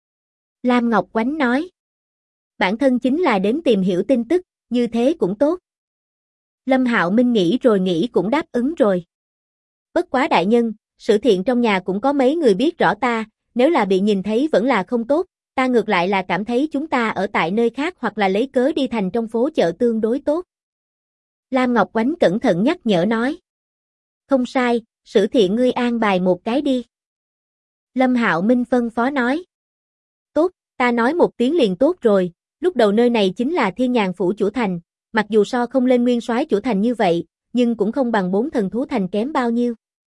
Lam Ngọc Oánh nói. Bản thân chính là đến tìm hiểu tin tức, như thế cũng tốt. Lâm Hạo Minh nghĩ rồi nghĩ cũng đáp ứng rồi. Bất quá đại nhân, Sử Thiện trong nhà cũng có mấy người biết rõ ta, nếu là bị nhìn thấy vẫn là không tốt, ta ngược lại là cảm thấy chúng ta ở tại nơi khác hoặc là lấy cớ đi thành trong phố chợ tương đối tốt. Lam Ngọc Oánh cẩn thận nhắc nhở nói. Không sai, Sử Thiện ngươi an bài một cái đi. Lâm Hạo Minh phân phó nói. Tốt, ta nói một tiếng liền tốt rồi, lúc đầu nơi này chính là Thiên Nhàn phủ chủ thành, mặc dù so không lên Nguyên Soái chủ thành như vậy, nhưng cũng không bằng 4 thần thú thành kém bao nhiêu.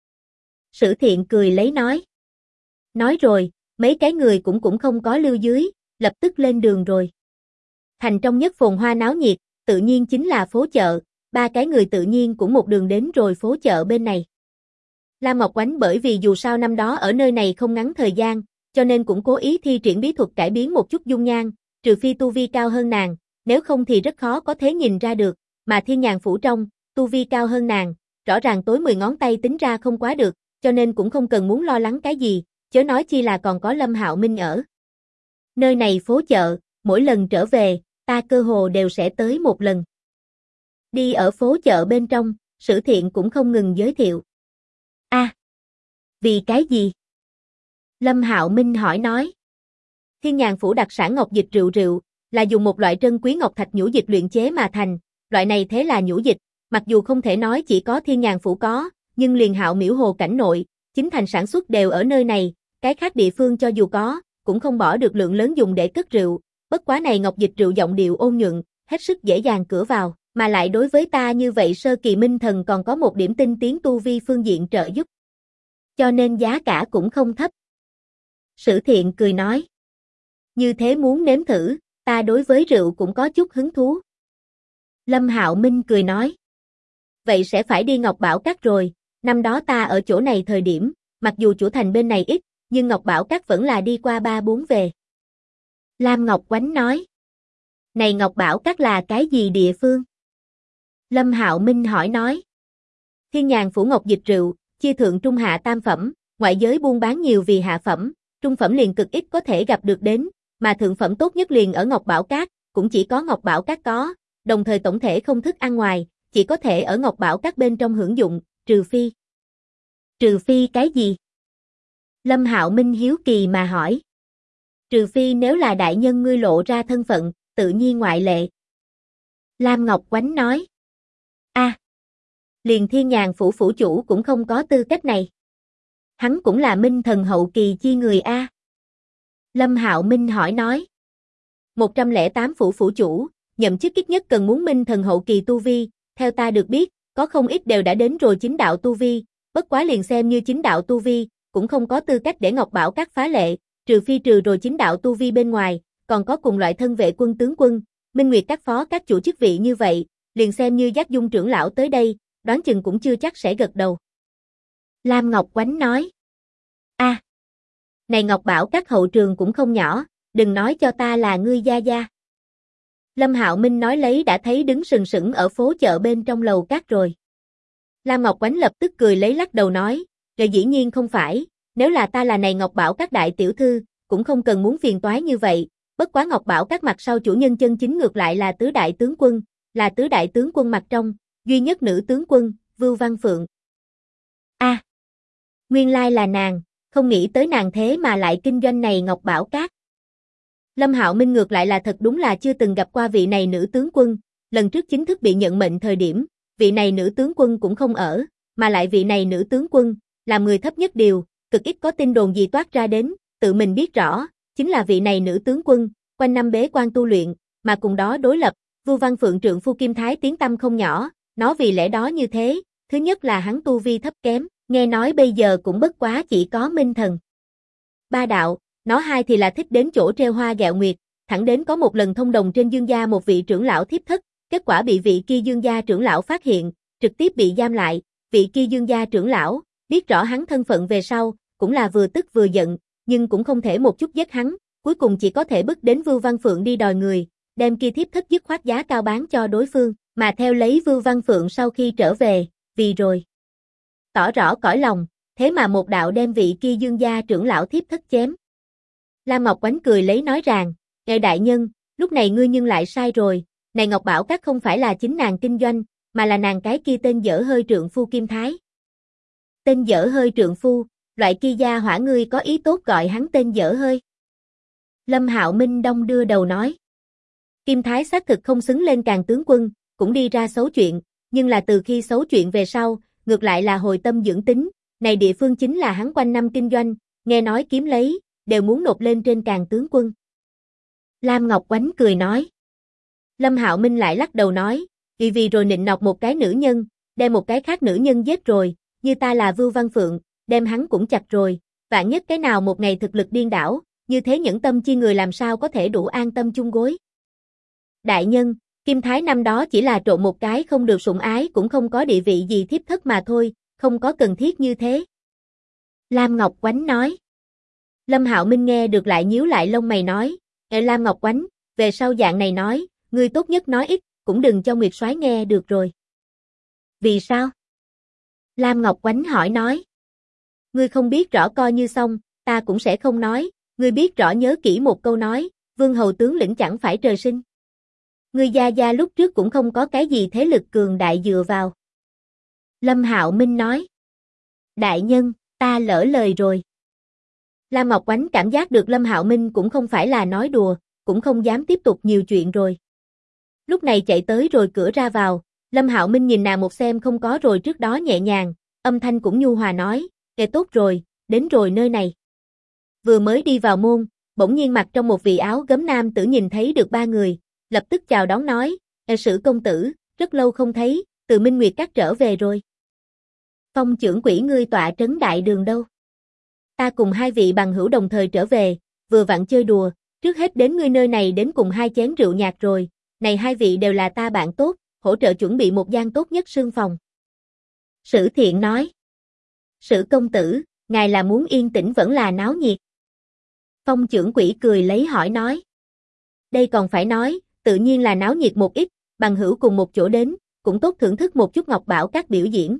Sử Thiện cười lấy nói. Nói rồi, mấy cái người cũng không có lưu dưới, lập tức lên đường rồi. Thành trong nhất phồn hoa náo nhiệt, tự nhiên chính là phố chợ, ba cái người tự nhiên cũng một đường đến rồi phố chợ bên này. Lam Ngọc Oánh bởi vì dù sao năm đó ở nơi này không ngắn thời gian, cho nên cũng cố ý thi triển bí thuật cải biến một chút dung nhan, trừ phi tu vi cao hơn nàng, nếu không thì rất khó có thể nhìn ra được, mà Thiên Nhàn phủ trong, tu vi cao hơn nàng, rõ ràng tối 10 ngón tay tính ra không quá được, cho nên cũng không cần muốn lo lắng cái gì, chớ nói chi là còn có Lâm Hạo Minh ở. Nơi này phố chợ, mỗi lần trở về, ta cơ hồ đều sẽ tới một lần. Đi ở phố chợ bên trong, Sử Thiện cũng không ngừng giới thiệu. Vì cái gì? Lâm Hạo Minh hỏi nói. Thiên Nhàn phủ đặc sản ngọc dịch rượu, là dùng một loại trân quý ngọc thạch nhũ dịch luyện chế mà thành, loại này thế là nhũ dịch, mặc dù không thể nói chỉ có Thiên Nhàn phủ có, nhưng liền Hạo Miễu Hồ cảnh nội, chính thành sản xuất đều ở nơi này, cái khác địa phương cho dù có, cũng không bỏ được lượng lớn dùng để cất rượu, bất quá này ngọc dịch rượu giọng điệu ôn nhuận, hết sức dễ dàng cửa vào, mà lại đối với ta như vậy sơ kỳ minh thần còn có một điểm tinh tiến tu vi phương diện trợ giúp. Cho nên giá cả cũng không thấp. Sử Thiện cười nói. Như thế muốn nếm thử, ta đối với rượu cũng có chút hứng thú. Lâm Hạo Minh cười nói. Vậy sẽ phải đi Ngọc Bảo Các rồi, năm đó ta ở chỗ này thời điểm, mặc dù chủ thành bên này ít, nhưng Ngọc Bảo Các vẫn là đi qua 3-4 về. Lam Ngọc Oánh nói. Này Ngọc Bảo Các là cái gì địa phương? Lâm Hạo Minh hỏi nói. Thiên Nhàn phủ ngọc dịch rượu, chia thượng trung hạ tam phẩm, ngoại giới buôn bán nhiều vì hạ phẩm, trung phẩm liền cực ít có thể gặp được đến, mà thượng phẩm tốt nhất liền ở Ngọc Bảo Các, cũng chỉ có Ngọc Bảo Các có, đồng thời tổng thể không thức ăn ngoài, chỉ có thể ở Ngọc Bảo Các bên trong hưởng dụng, trừ phi cái gì? Lâm Hạo Minh hiếu kỳ mà hỏi. Trừ phi nếu là đại nhân ngươi lộ ra thân phận, tự nhiên ngoại lệ. Lam Ngọc Quánh nói. Liền Thiên Nhàn phủ phủ chủ cũng không có tư cách này. Hắn cũng là minh thần hậu kỳ chi người a. Lâm Hạo Minh hỏi nói. 108 phủ phủ chủ, nhậm chức ít nhất cần muốn minh thần hậu kỳ tu vi, theo ta được biết, có không ít đều đã đến rồi chính đạo tu vi, bất quá liền xem như chính đạo tu vi, cũng không có tư cách để Ngọc Bảo Các phá lệ, trừ phi trừ rồi chính đạo tu vi bên ngoài, còn có cùng loại thân vệ quân tướng quân, Minh Nguyệt các phó các chủ chức vị như vậy, liền xem như Giác Dung trưởng lão tới đây, đoán chừng cũng chưa chắc sẽ gật đầu. Lam Ngọc Quánh nói. Này Ngọc Bảo Các hậu trường cũng không nhỏ, đừng nói cho ta là ngươi gia gia. Lâm Hạo Minh nói lấy đã thấy đứng sừng sững ở phố chợ bên trong lầu các rồi. Lam Ngọc Quánh lập tức cười lấy lắc đầu nói, dĩ nhiên không phải, nếu là ta là này Ngọc Bảo Các đại tiểu thư, cũng không cần muốn phiền toái như vậy, bất quá Ngọc Bảo Các mặt sau chủ nhân chân chính ngược lại là tứ đại tướng quân, là tứ đại tướng quân mặt trong, duy nhất nữ tướng quân, Vưu Văn Phượng. Nguyên lai là nàng, không nghĩ tới nàng thế mà lại kinh doanh này Ngọc Bảo Các. Lâm Hạo Minh ngược lại là thật đúng là chưa từng gặp qua vị này nữ tướng quân, lần trước chính thức bị nhận mệnh thời điểm, vị này nữ tướng quân cũng không ở, mà lại vị này nữ tướng quân, làm người thấp nhất điều, cực ít có tin đồn gì toát ra đến, tự mình biết rõ, chính là vị này nữ tướng quân, quanh năm bế quan tu luyện, mà cùng đó đối lập, Vưu Văn Phượng trượng phu Kim Thái tiếng tăm không nhỏ, nó vì lẽ đó như thế, thứ nhất là hắn tu vi thấp kém, nghe nói bây giờ cũng bất quá chỉ có minh thần. Ba đạo, nó hai thì là thích đến chỗ treo hoa gẹo nguyệt, thẳng đến có một lần thông đồng trên Dương gia một vị trưởng lão thiếp thất, kết quả bị vị kia Dương gia trưởng lão phát hiện, trực tiếp bị giam lại, vị kia Dương gia trưởng lão, biết rõ hắn thân phận về sau, cũng là vừa tức vừa giận, nhưng cũng không thể một chút giết hắn, cuối cùng chỉ có thể bức đến Vưu Văn Phượng đi đòi người, đem kia thiếp thất dứt khoát giá cao bán cho đối phương, mà theo lấy Vưu Văn Phượng sau khi trở về, vì rồi tỏ rõ cõi lòng, thế mà một đạo đem vị kia Dương gia trưởng lão thiếp thất chém. Lam Ngọc Quánh cười lấy nói rằng, đại nhân, lúc này ngươi nhưng lại sai rồi, này Ngọc Bảo Các không phải là chính nàng kinh doanh, mà là nàng cái kia tên dở hơi trượng phu Kim Thái. Tên dở hơi trượng phu, loại kia gia hỏa ngươi có ý tốt gọi hắn tên dở hơi. Lâm Hạo Minh đông đưa đầu nói. Kim Thái xác thực không xứng lên càng tướng quân, cũng đi ra xấu chuyện, nhưng là từ khi xấu chuyện về sau, ngược lại là hồi tâm dưỡng tính, này địa phương chính là hắn quanh năm kinh doanh, nghe nói kiếm lấy, đều muốn nộp lên trên càng tướng quân. Lam Ngọc Quánh cười nói. Lâm Hạo Minh lại lắc đầu nói, vì rồi nịnh nọt một cái nữ nhân, đem một cái khác nữ nhân giết rồi, như ta là Vưu Văn Phượng, đem hắn cũng chặt rồi, vạn nhất cái nào một ngày thực lực điên đảo, như thế nhẫn tâm chi người làm sao có thể đủ an tâm chung gối. Đại nhân, Kim Thái năm đó chỉ là trộn một cái không được sủng ái cũng không có địa vị gì thiếp thất mà thôi, không có cần thiết như thế. Lam Ngọc Quánh nói. Lâm Hạo Minh nghe được lại nhíu lại lông mày nói, Lam Ngọc Quánh, về sau dạng này nói, ngươi tốt nhất nói ít, cũng đừng cho Nguyệt Soái nghe được rồi. Vì sao? Lam Ngọc Quánh hỏi nói. Ngươi không biết rõ coi như xong, ta cũng sẽ không nói, ngươi biết rõ nhớ kỹ một câu nói, Vương hầu tướng lĩnh chẳng phải trời sinh. Ngươi gia gia lúc trước cũng không có cái gì thế lực cường đại dựa vào. Lâm Hạo Minh nói. Đại nhân, ta lỡ lời rồi. Lam Ngọc Quánh cảm giác được Lâm Hạo Minh cũng không phải là nói đùa, cũng không dám tiếp tục nhiều chuyện rồi. Lúc này chạy tới rồi cửa ra vào, Lâm Hạo Minh nhìn nàng một xem không có rồi trước đó nhẹ nhàng, âm thanh cũng nhu hòa nói, tốt rồi, đến rồi nơi này. Vừa mới đi vào môn, bỗng nhiên mặc trong một vị áo gấm nam tử nhìn thấy được ba người, lập tức chào đón nói, Sử công tử, rất lâu không thấy, từ Minh Nguyệt Các trở về rồi. Phong trưởng quỹ ngươi tọa trấn đại đường đâu? Ta cùng hai vị bằng hữu đồng thời trở về, vừa vặn chơi đùa, trước hết đến ngươi nơi này đến cùng hai chén rượu nhạt rồi, này hai vị đều là ta bạn tốt, hỗ trợ chuẩn bị một gian tốt nhất sương phòng. Sử Thiện nói. Sử công tử, ngài là muốn yên tĩnh vẫn là náo nhiệt? Phong trưởng quỹ cười lấy hỏi nói. Đây còn phải nói, tự nhiên là náo nhiệt một ít, bằng hữu cùng một chỗ đến, cũng tốt thưởng thức một chút Ngọc Bảo Các biểu diễn.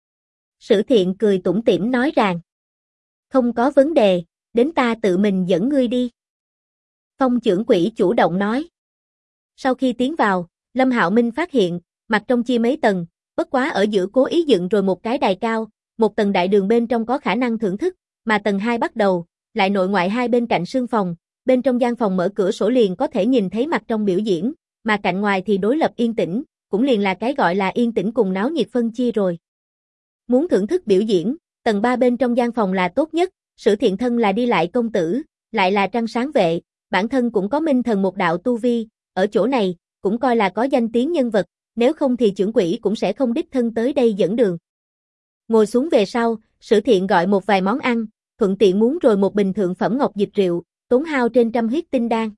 Sử Thiện cười tủm tỉm nói rằng. Không có vấn đề, đến ta tự mình dẫn ngươi đi. Phong trưởng quỹ chủ động nói. Sau khi tiến vào, Lâm Hạo Minh phát hiện, mặt trong chia mấy tầng, bất quá ở giữa cố ý dựng rồi một cái đài cao, một tầng đại đường bên trong có khả năng thưởng thức, mà tầng 2 bắt đầu, lại nội ngoại hai bên cạnh sương phòng, bên trong gian phòng mở cửa sổ liền có thể nhìn thấy mặt trong biểu diễn, mà cạnh ngoài thì đối lập yên tĩnh, cũng liền là cái gọi là yên tĩnh cùng náo nhiệt phân chia rồi. Muốn thưởng thức biểu diễn, tầng 3 bên trong gian phòng là tốt nhất, Sử Thiện thân là đi lại công tử, lại là trăng sáng vệ, bản thân cũng có minh thần một đạo tu vi, ở chỗ này, cũng coi là có danh tiếng nhân vật, nếu không thì trưởng quỹ cũng sẽ không đích thân tới đây dẫn đường. Ngồi xuống về sau, Sử Thiện gọi một vài món ăn, thuận tiện muốn rồi một bình thượng phẩm ngọc dịch rượu, tốn hao trên 100 huyết tinh đan.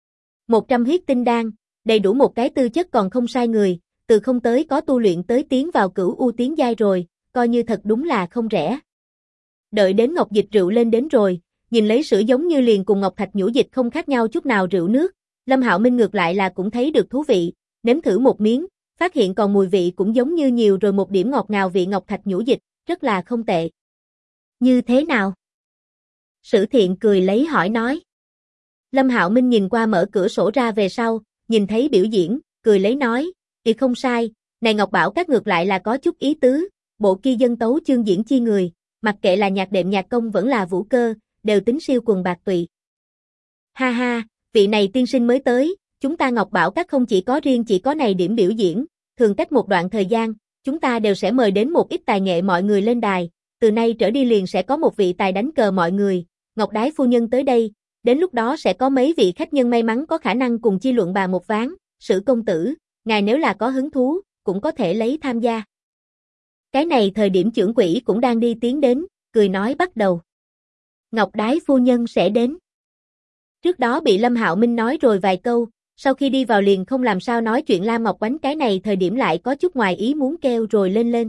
100 huyết tinh đan, đầy đủ một cái tư chất còn không sai người, từ không tới có tu luyện tới tiến vào cửu u tiến giai rồi, coi như thật đúng là không rẻ. Đợi đến ngọc dịch rượu lên đến rồi, nhìn lấy sữa giống như liền cùng ngọc thạch nhũ dịch không khác nhau chút nào rượu nước, Lâm Hạo Minh ngược lại là cũng thấy được thú vị, nếm thử một miếng, phát hiện còn mùi vị cũng giống như nhiều rồi một điểm ngọt ngào vị ngọc thạch nhũ dịch, rất là không tệ. Như thế nào? Sử Thiện cười lấy hỏi nói. Lâm Hạo Minh nhìn qua mở cửa sổ ra về sau, nhìn thấy biểu diễn, cười lấy nói, thì không sai, này Ngọc Bảo các ngược lại là có chút ý tứ, bộ kia dân tấu chương diễn chi người, mặc kệ là nhạc đệm nhạc công vẫn là vũ cơ, đều tính siêu quần bạc tụy. Ha ha, vị này tiên sinh mới tới, chúng ta Ngọc Bảo các không chỉ có riêng chỉ có này điểm biểu diễn, thường cách một đoạn thời gian, chúng ta đều sẽ mời đến một ít tài nghệ mọi người lên đài, từ nay trở đi liền sẽ có một vị tài đánh cờ mọi người, Ngọc Đái phu nhân tới đây, đến lúc đó sẽ có mấy vị khách nhân may mắn có khả năng cùng chi luận bàn một ván, Sử công tử, ngài nếu là có hứng thú, cũng có thể lấy tham gia. Cái này thời điểm trưởng quỹ cũng đang đi tiến đến, cười nói bắt đầu. Ngọc Đái phu nhân sẽ đến. Trước đó bị Lâm Hạo Minh nói rồi vài câu, sau khi đi vào liền không làm sao nói chuyện Lam Ngọc Oánh cái này thời điểm lại có chút ngoài ý muốn kêu rồi lên.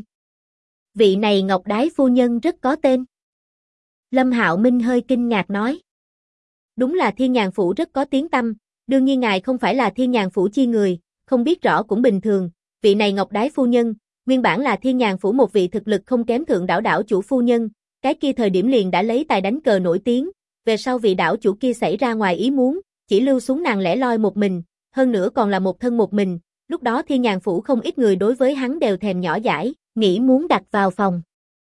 Vị này Ngọc Đái phu nhân rất có tên. Lâm Hạo Minh hơi kinh ngạc nói. Đúng là Thiên Nhàn Phủ rất có tiếng tăm, đương nhiên ngài không phải là Thiên Nhàn Phủ chi người, không biết rõ cũng bình thường, vị này Ngọc Đái phu nhân, nguyên bản là Thiên Nhàn Phủ một vị thực lực không kém thượng đảo chủ phu nhân, cái kia thời điểm liền đã lấy tài đánh cờ nổi tiếng, về sau vị đảo chủ kia xảy ra ngoài ý muốn, chỉ lưu xuống nàng lẻ loi một mình, hơn nữa còn là một thân một mình, lúc đó Thiên Nhàn Phủ không ít người đối với hắn đều thèm nhỏ dãi, nghĩ muốn đặt vào phòng.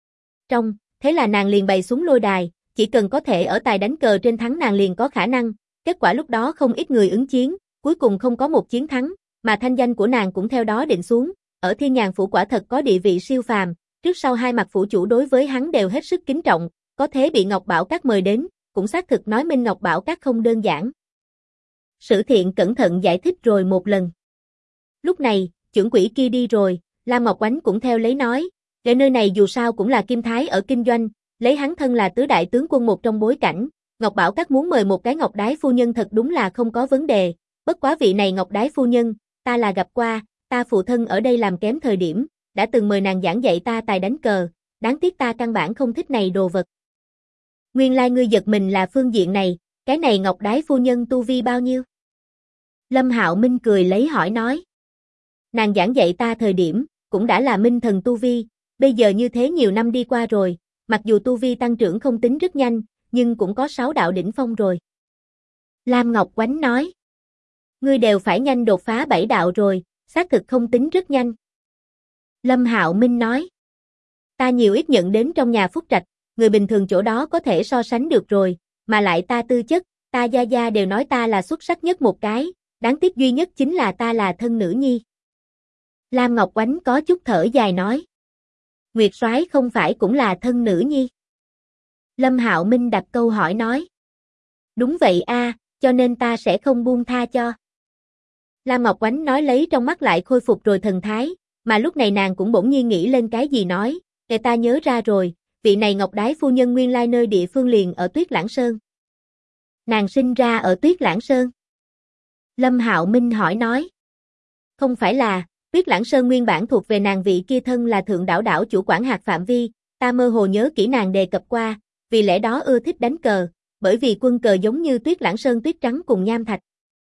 Thế là nàng liền bày xuống lôi đài, chỉ cần có thể ở tài đánh cờ trên thắng nàng liền có khả năng, kết quả lúc đó không ít người ứng chiến, cuối cùng không có một chiến thắng, mà thanh danh của nàng cũng theo đó định xuống, ở Thiên Nhàn Phủ quả thật có địa vị siêu phàm, trước sau hai mặt phủ chủ đối với hắn đều hết sức kính trọng, có thế bị Ngọc Bảo Các mời đến, cũng xác thực nói minh Ngọc Bảo Các không đơn giản. Sử Thiện cẩn thận giải thích rồi một lần. Lúc này, trưởng quỹ kia đi rồi, Lam Ngọc Oánh cũng theo lấy nói, để nơi này dù sao cũng là kim thái ở kinh doanh, lấy hắn thân là tứ đại tướng quân một trong bối cảnh, Ngọc Bảo Các muốn mời một cái Ngọc Đái phu nhân thật đúng là không có vấn đề, bất quá vị này Ngọc Đái phu nhân, ta là gặp qua, ta phụ thân ở đây làm kém thời điểm, đã từng mời nàng giảng dạy ta tài đánh cờ, đáng tiếc ta căn bản không thích này đồ vật. Nguyên lai ngươi giật mình là phương diện này, cái này Ngọc Đái phu nhân tu vi bao nhiêu? Lâm Hạo Minh cười lấy hỏi nói. Nàng giảng dạy ta thời điểm, cũng đã là minh thần tu vi, bây giờ như thế nhiều năm đi qua rồi, mặc dù tu vi tăng trưởng không tính rất nhanh, nhưng cũng có 6 đạo đỉnh phong rồi. Lam Ngọc Oánh nói. Ngươi đều phải nhanh đột phá 7 đạo rồi, xác thực không tính rất nhanh. Lâm Hạo Minh nói. Ta nhiều ít nhận đến trong nhà Phúc Trạch, người bình thường chỗ đó có thể so sánh được rồi, mà lại ta tư chất, ta gia gia đều nói ta là xuất sắc nhất một cái, đáng tiếc duy nhất chính là ta là thân nữ nhi. Lam Ngọc Oánh có chút thở dài nói. Nguyệt Soái không phải cũng là thân nữ nhi? Lâm Hạo Minh đặt câu hỏi nói. Đúng vậy a, cho nên ta sẽ không buông tha cho. Lam Ngọc Oánh nói lấy trong mắt lại khôi phục rồi thần thái, mà lúc này nàng cũng bỗng nhiên nghĩ lên cái gì nói, để ta nhớ ra rồi, vị này Ngọc Đái phu nhân nguyên lai nơi địa phương liền ở Tuyết Lãng Sơn. Nàng sinh ra ở Tuyết Lãng Sơn. Lâm Hạo Minh hỏi nói. Không phải là, Tuyết Lãng Sơn nguyên bản thuộc về nàng vị kia thân là thượng đảo chủ quản hạt phạm vi, ta mơ hồ nhớ kỹ nàng đề cập qua, vì lẽ đó ưa thích đánh cờ, bởi vì quân cờ giống như Tuyết Lãng Sơn tuyết trắng cùng nham thạch.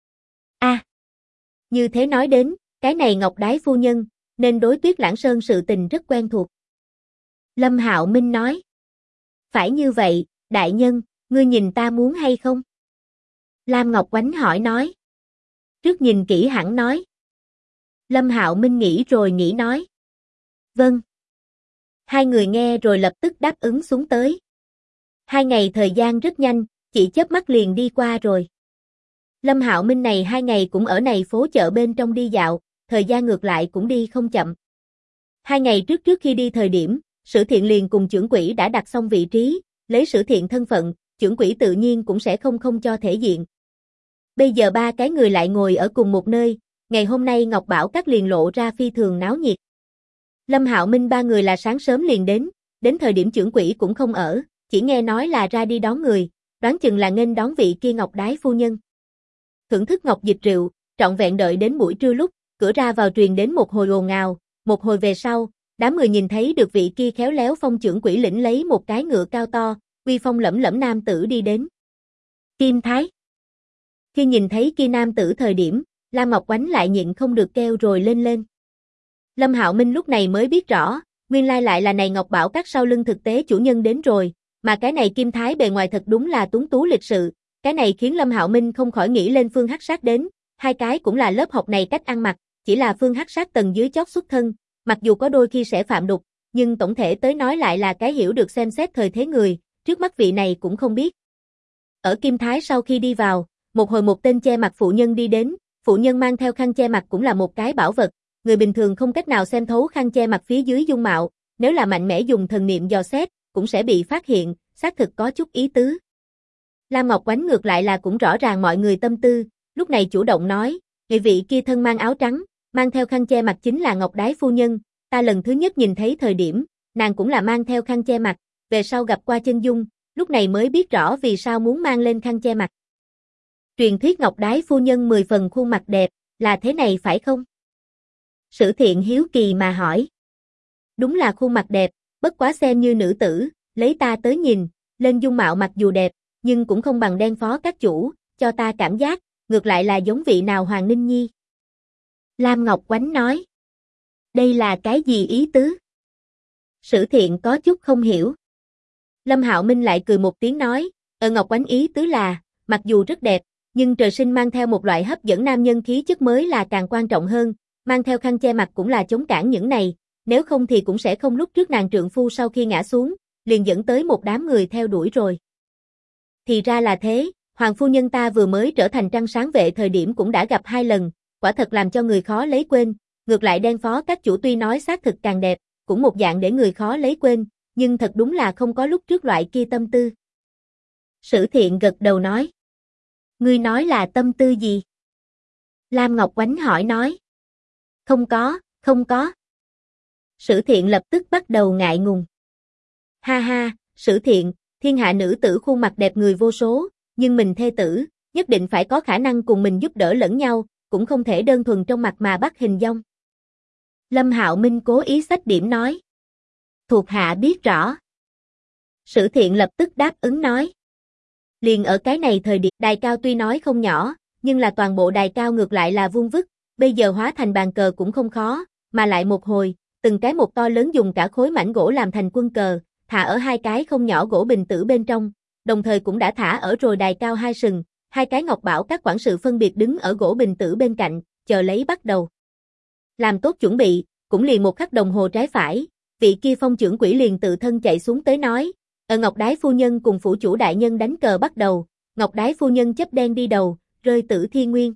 Như thế nói đến, cái này Ngọc Đái phu nhân, nên đối Tuyết Lãng Sơn sự tình rất quen thuộc. Lâm Hạo Minh nói. Phải như vậy, đại nhân, ngươi nhìn ta muốn hay không? Lam Ngọc Oánh hỏi nói. Trước nhìn kỹ hẳn nói. Lâm Hạo Minh nghĩ rồi nghĩ nói. Vâng. Hai người nghe rồi lập tức đáp ứng xuống tới. 2 ngày thời gian rất nhanh, chỉ chớp mắt liền đi qua rồi. Lâm Hạo Minh này 2 ngày cũng ở này phố chợ bên trong đi dạo, thời gian ngược lại cũng đi không chậm. 2 ngày trước khi đi thời điểm, Sử Thiện liền cùng trưởng quỹ đã đặt xong vị trí, lấy Sử Thiện thân phận, trưởng quỹ tự nhiên cũng sẽ không cho thể diện. Bây giờ 3 cái người lại ngồi ở cùng một nơi, ngày hôm nay Ngọc Bảo Các liền lộ ra phi thường náo nhiệt. Lâm Hạo Minh 3 người là sáng sớm liền đến thời điểm trưởng quỹ cũng không ở, chỉ nghe nói là ra đi đón người, đoán chừng là nghênh đón vị kia Ngọc Đái phu nhân. Thưởng thức ngọc dịch rượu, trọn vẹn đợi đến buổi trưa lúc, cửa ra vào truyền đến một hồi ồn ào, một hồi về sau, đám người nhìn thấy được vị kia khéo léo phong trưởng quỹ lĩnh lấy một cái ngựa cao to, uy phong lẫm lẫm nam tử đi đến. Kim Thái. Khi nhìn thấy kia nam tử thời điểm, Lam Ngọc Oánh lại nhịn không được kêu rồi lên. Lâm Hạo Minh lúc này mới biết rõ, nguyên lai lại là này Ngọc Bảo Các sau lưng thực tế chủ nhân đến rồi, mà cái này Kim Thái bề ngoài thật đúng là tuấn tú lịch sự, cái này khiến Lâm Hạo Minh không khỏi nghĩ lên Phương Hắc Sát đến, hai cái cũng là lớp học này cách ăn mặc, chỉ là Phương Hắc Sát tầng dưới chót xuất thân, mặc dù có đôi khi sẽ phạm đục, nhưng tổng thể tới nói lại là cái hiểu được xem xét thời thế người, trước mắt vị này cũng không biết. Ở Kim Thái sau khi đi vào, một hồi một tên che mặt phụ nhân đi đến, phụ nhân mang theo khăn che mặt cũng là một cái bảo vật, người bình thường không cách nào xem thấu khăn che mặt phía dưới dung mạo, nếu là mạnh mẽ dùng thần niệm dò xét, cũng sẽ bị phát hiện, xác thực có chút ý tứ. Lam Ngọc Oánh ngược lại là cũng rõ ràng mọi người tâm tư, lúc này chủ động nói, người vị kia thân mang áo trắng, mang theo khăn che mặt chính là Ngọc Đái phu nhân, ta lần thứ nhất nhìn thấy thời điểm, nàng cũng là mang theo khăn che mặt, về sau gặp qua chân dung, lúc này mới biết rõ vì sao muốn mang lên khăn che mặt. Truyền thuyết Ngọc Đái phu nhân 10 phần khuôn mặt đẹp, là thế này phải không? Sử Thiện hiếu kỳ mà hỏi. Đúng là khuôn mặt đẹp, bất quá xem như nữ tử, lấy ta tới nhìn, lên dung mạo mặc dù đẹp, nhưng cũng không bằng đen phó các chủ, cho ta cảm giác, ngược lại là giống vị nào Hoàng Ninh Nhi. Lam Ngọc Oánh nói. Đây là cái gì ý tứ? Sử Thiện có chút không hiểu. Lâm Hạo Minh lại cười một tiếng nói, Ngọc Oánh ý tứ là, mặc dù rất đẹp, nhưng trời sinh mang theo một loại hấp dẫn nam nhân khí chất mới là càng quan trọng hơn, mang theo khăn che mặt cũng là chống cản những này, nếu không thì cũng sẽ không lúc trước nàng trượng phu sau khi ngã xuống, liền dẫn tới một đám người theo đuổi rồi. Thì ra là thế, Hoàng phu nhân ta vừa mới trở thành trăng sáng vệ thời điểm cũng đã gặp 2 lần, quả thật làm cho người khó lấy quên, ngược lại đen phó các chủ tuy nói xác thực càng đẹp, cũng một dạng để người khó lấy quên, nhưng thật đúng là không có lúc trước loại kia tâm tư. Sử Thiện gật đầu nói. Ngươi nói là tâm tư gì? Lam Ngọc Oánh hỏi nói. Không có. Sử Thiện lập tức bắt đầu ngại ngùng. Ha ha, Sử Thiện, thiên hạ nữ tử khuôn mặt đẹp người vô số, nhưng mình thê tử, nhất định phải có khả năng cùng mình giúp đỡ lẫn nhau, cũng không thể đơn thuần trong mặt mà bắt hình dong. Lâm Hạo Minh cố ý xách điểm nói. Thuộc hạ biết rõ. Sử Thiện lập tức đáp ứng nói. Liền ở cái này thời điểm, đài cao tuy nói không nhỏ, nhưng là toàn bộ đài cao ngược lại là vuông vức, bây giờ hóa thành bàn cờ cũng không khó, mà lại một hồi, từng cái một to lớn dùng cả khối mảnh gỗ làm thành quân cờ, thả ở 2 cái không nhỏ gỗ bình tử bên trong, đồng thời cũng đã thả ở rồi đài cao 2 sừng, 2 cái Ngọc Bảo các quản sự phân biệt đứng ở gỗ bình tử bên cạnh, chờ lấy bắt đầu. Làm tốt chuẩn bị, cũng liền 1 khắc đồng hồ trái phải, vị kia phong trưởng quỹ liền tự thân chạy xuống tới nói, Ngọc Đái phu nhân cùng phủ chủ đại nhân đánh cờ bắt đầu, Ngọc Đái phu nhân chấp đen đi đầu, rơi tử thiên nguyên.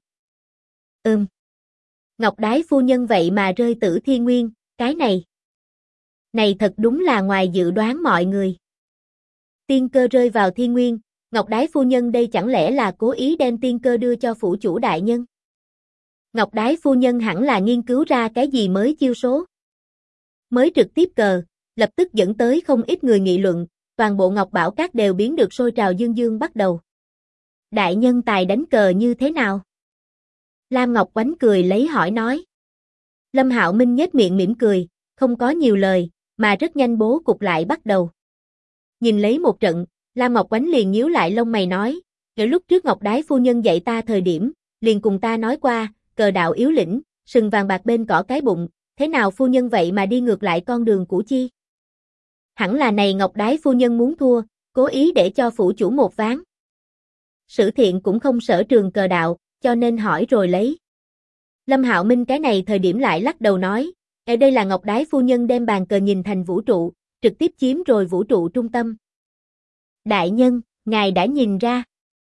Ngọc Đái phu nhân vậy mà rơi tử thiên nguyên, cái này thật đúng là ngoài dự đoán mọi người. Tiên cơ rơi vào thiên nguyên, Ngọc Đái phu nhân đây chẳng lẽ là cố ý đem tiên cơ đưa cho phủ chủ đại nhân? Ngọc Đái phu nhân hẳn là nghiên cứu ra cái gì mới chiêu số. Mới trực tiếp cờ, lập tức dẫn tới không ít người nghị luận, toàn bộ Ngọc Bảo Các đều biến được sôi trào dương dương bắt đầu. Đại nhân tài đánh cờ như thế nào? Lam Ngọc Oánh cười lấy hỏi nói. Lâm Hạo Minh nhếch miệng mỉm cười, không có nhiều lời, mà rất nhanh bố cục lại bắt đầu. Nhìn lấy một trận, Lam Ngọc Oánh liền nhíu lại lông mày nói, ở lúc trước Ngọc Đái phu nhân dạy ta thời điểm, liền cùng ta nói qua, cờ đạo yếu lĩnh, sừng vàng bạc bên cỏ cái bụng, thế nào phu nhân vậy mà đi ngược lại con đường cũ chi? Hẳn là này Ngọc Đái phu nhân muốn thua, cố ý để cho phủ chủ một ván. Sử Thiện cũng không sở trường cờ đạo, cho nên hỏi rồi lấy. Lâm Hạo Minh cái này thời điểm lại lắc đầu nói, ở đây là Ngọc Đái phu nhân đem bàn cờ nhìn thành vũ trụ, trực tiếp chiếm rồi vũ trụ trung tâm. Đại nhân, ngài đã nhìn ra.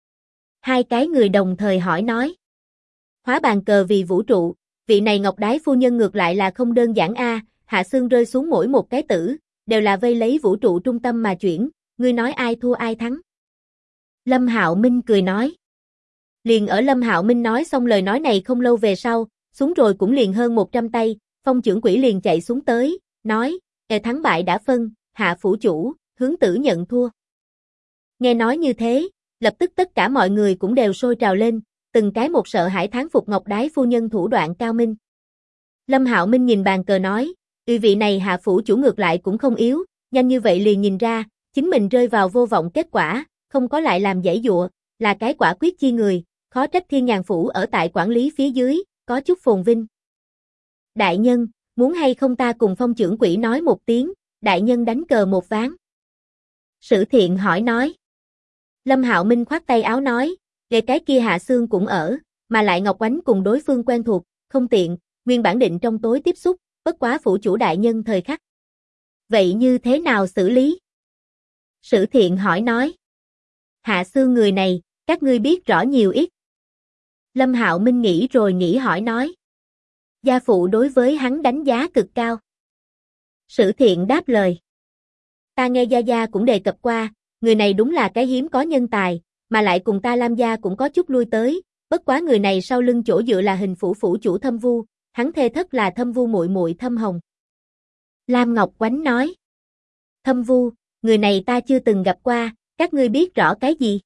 Hai cái người đồng thời hỏi nói. Hóa bàn cờ vì vũ trụ, vị này Ngọc Đái phu nhân ngược lại là không đơn giản a, hạ xương rơi xuống mỗi một cái tử, đều là vây lấy vũ trụ trung tâm mà chuyển, ngươi nói ai thua ai thắng. Lâm Hạo Minh cười nói. Liền ở Lâm Hạo Minh nói xong lời nói này không lâu về sau, xuống rồi cũng liền hơn 100 tay, Phong trưởng quỹ liền chạy xuống tới, nói, thắng bại đã phân, hạ phủ chủ, hướng tử nhận thua. Nghe nói như thế, lập tức tất cả mọi người cũng đều sôi trào lên, từng cái một sợ hãi thán phục Ngọc Đái phu nhân thủ đoạn cao minh. Lâm Hạo Minh nhìn bàn cờ nói, vị này hạ phủ chủ ngược lại cũng không yếu, nhanh như vậy liền nhìn ra, chính mình rơi vào vô vọng kết quả, không có lại làm giãy giụa, là cái quả quyết chi người, khó trách Thiên Nhàn phủ ở tại quản lý phía dưới, có chút phồn vinh. Đại nhân, muốn hay không ta cùng Phong trưởng quỹ nói một tiếng, đại nhân đánh cờ một ván. Sử Thiện hỏi nói. Lâm Hạo Minh khoát tay áo nói, về cái kia hạ xương cũng ở, mà lại Ngọc Oánh cùng đối phương quen thuộc, không tiện, nguyên bản định trong tối tiếp xúc, bất quá phủ chủ đại nhân thời khắc. Vậy như thế nào xử lý? Sử Thiện hỏi nói. Hạ xương người này, các ngươi biết rõ nhiều ít. Lâm Hạo Minh nghĩ rồi nghĩ hỏi nói. Gia phụ đối với hắn đánh giá cực cao. Sử Thiện đáp lời. Ta nghe Gia Gia cũng đề cập qua, người này đúng là cái hiếm có nhân tài, mà lại cùng ta Lam gia cũng có chút lui tới, bất quá người này sau lưng chỗ dựa là hình phủ phủ chủ Thâm Vu, hắn thê thất là Thâm Vu muội muội Thâm Hồng. Lam Ngọc Oánh nói. Thâm Vu, người này ta chưa từng gặp qua, các ngươi biết rõ cái gì?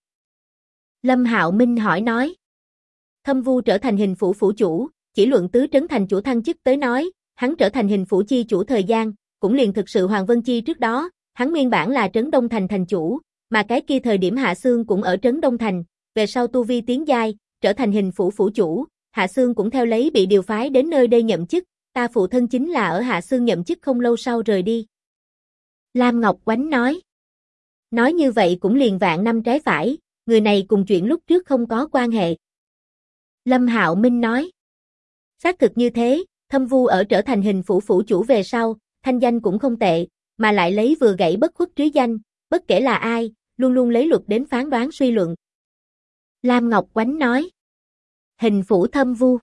Lâm Hạo Minh hỏi nói. Thâm Vu trở thành hình phủ phủ chủ, chỉ luận tứ trấn thành chủ thăng chức tới nói, hắn trở thành hình phủ chi chủ thời gian, cũng liền thực sự Hoàng Vân Chi trước đó, hắn nguyên bản là trấn Đông Thành thành chủ, mà cái kia thời điểm Hạ Xương cũng ở trấn Đông Thành, về sau tu vi tiến giai, trở thành hình phủ phủ chủ, Hạ Xương cũng theo lấy bị điều phái đến nơi đây nhậm chức, ta phụ thân chính là ở Hạ Xương nhậm chức không lâu sau rời đi. Lam Ngọc Oánh nói. Nói như vậy cũng liền vạn năm trái phải, người này cùng chuyện lúc trước không có quan hệ. Lâm Hạo Minh nói. Xác thực như thế, Thâm Vu ở trở thành hình phủ phủ chủ về sau, thanh danh cũng không tệ, mà lại lấy vừa gãy bất khuất trí danh, bất kể là ai, luôn luôn lấy luật đến phán đoán suy luận. Lam Ngọc Oánh nói. Hình phủ Thâm Vu.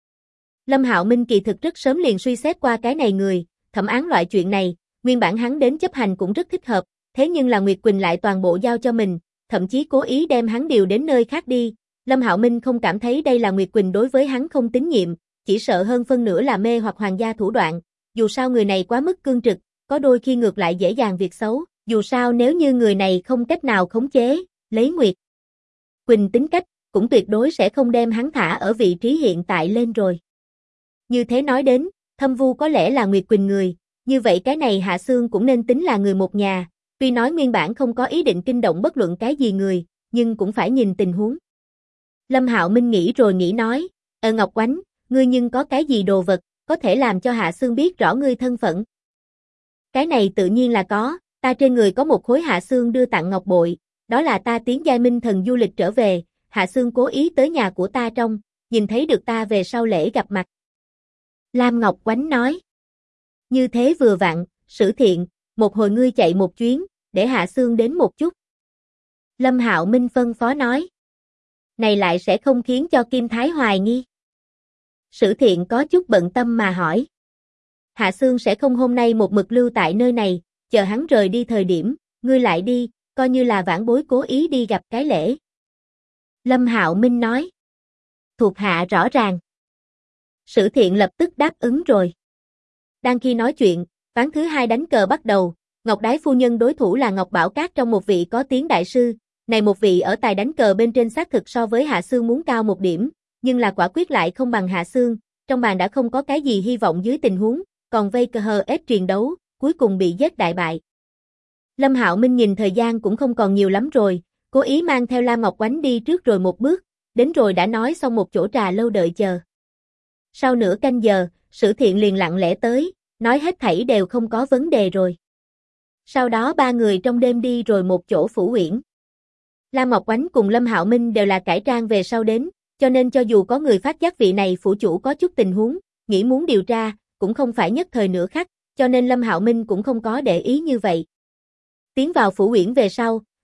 Lâm Hạo Minh kỳ thực rất sớm liền suy xét qua cái này người, thẩm án loại chuyện này, nguyên bản hắn đến chấp hành cũng rất thích hợp, thế nhưng là Nguyệt Quỳnh lại toàn bộ giao cho mình, thậm chí cố ý đem hắn điều đến nơi khác đi. Lâm Hạo Minh không cảm thấy đây là Nguyệt Quỳnh đối với hắn không tín nhiệm, chỉ sợ hơn phân nửa là mê hoặc hoàng gia thủ đoạn, dù sao người này quá mức cương trực, có đôi khi ngược lại dễ dàng việc xấu, dù sao nếu như người này không cách nào khống chế, lấy Nguyệt Quỳnh tính cách, cũng tuyệt đối sẽ không đem hắn thả ở vị trí hiện tại lên rồi. Như thế nói đến, Thâm Vu có lẽ là Nguyệt Quỳnh người, như vậy cái này Hạ Xương cũng nên tính là người một nhà, tuy nói nguyên bản không có ý định kinh động bất luận cái gì người, nhưng cũng phải nhìn tình huống. Lâm Hạo Minh nghĩ rồi nghĩ nói, Ngọc Oánh, ngươi nhưng có cái gì đồ vật, có thể làm cho Hạ Xương biết rõ ngươi thân phận? Cái này tự nhiên là có, ta trên người có một khối Hạ Xương đưa tặng ngọc bội, đó là ta tiến giai minh thần du lịch trở về, Hạ Xương cố ý tới nhà của ta trong, nhìn thấy được ta về sau lễ gặp mặt. Lam Ngọc Oánh nói. Như thế vừa vặn, Sử Thiện, một hồi ngươi chạy một chuyến, để Hạ Xương đến một chút. Lâm Hạo Minh phân phó nói. Này lại sẽ không khiến cho Kim Thái hoài nghi. Sử Thiện có chút bận tâm mà hỏi. Hạ Xương sẽ không hôm nay một mực lưu tại nơi này, chờ hắn rời đi thời điểm, ngươi lại đi, coi như là vãn bối cố ý đi gặp cái lễ. Lâm Hạo Minh nói. Thuộc hạ rõ ràng. Sử Thiện lập tức đáp ứng rồi. Đang khi nói chuyện, ván thứ hai đánh cờ bắt đầu, Ngọc Đái phu nhân đối thủ là Ngọc Bảo Cát trong một vị có tiếng đại sư, này một vị ở tài đánh cờ bên trên xác thực so với Hạ Xương muốn cao một điểm, nhưng là quả quyết lại không bằng Hạ Xương, trong bàn đã không có cái gì hy vọng dưới tình huống, còn vây cờ hờ ép truyền đấu, cuối cùng bị giết đại bại. Lâm Hạo Minh nhìn thời gian cũng không còn nhiều lắm rồi, cố ý mang theo Lam Ngọc Oánh đi trước rồi một bước, đến rồi đã nói xong một chỗ trà lâu đợi chờ. Sau nửa canh giờ, Sử Thiện liền lặng lẽ tới, nói hết thảy đều không có vấn đề rồi. Sau đó ba người trong đêm đi rồi một chỗ phủ uyển. Lam Ngọc Oánh cùng Lâm Hạo Minh đều là cải trang về sau đến, cho nên cho dù có người phát giác vị này phủ chủ có chút tình huống, nghĩ muốn điều tra, cũng không phải nhất thời nửa khắc, cho nên Lâm Hạo Minh cũng không có để ý như vậy. Tiến vào phủ uyển về sau,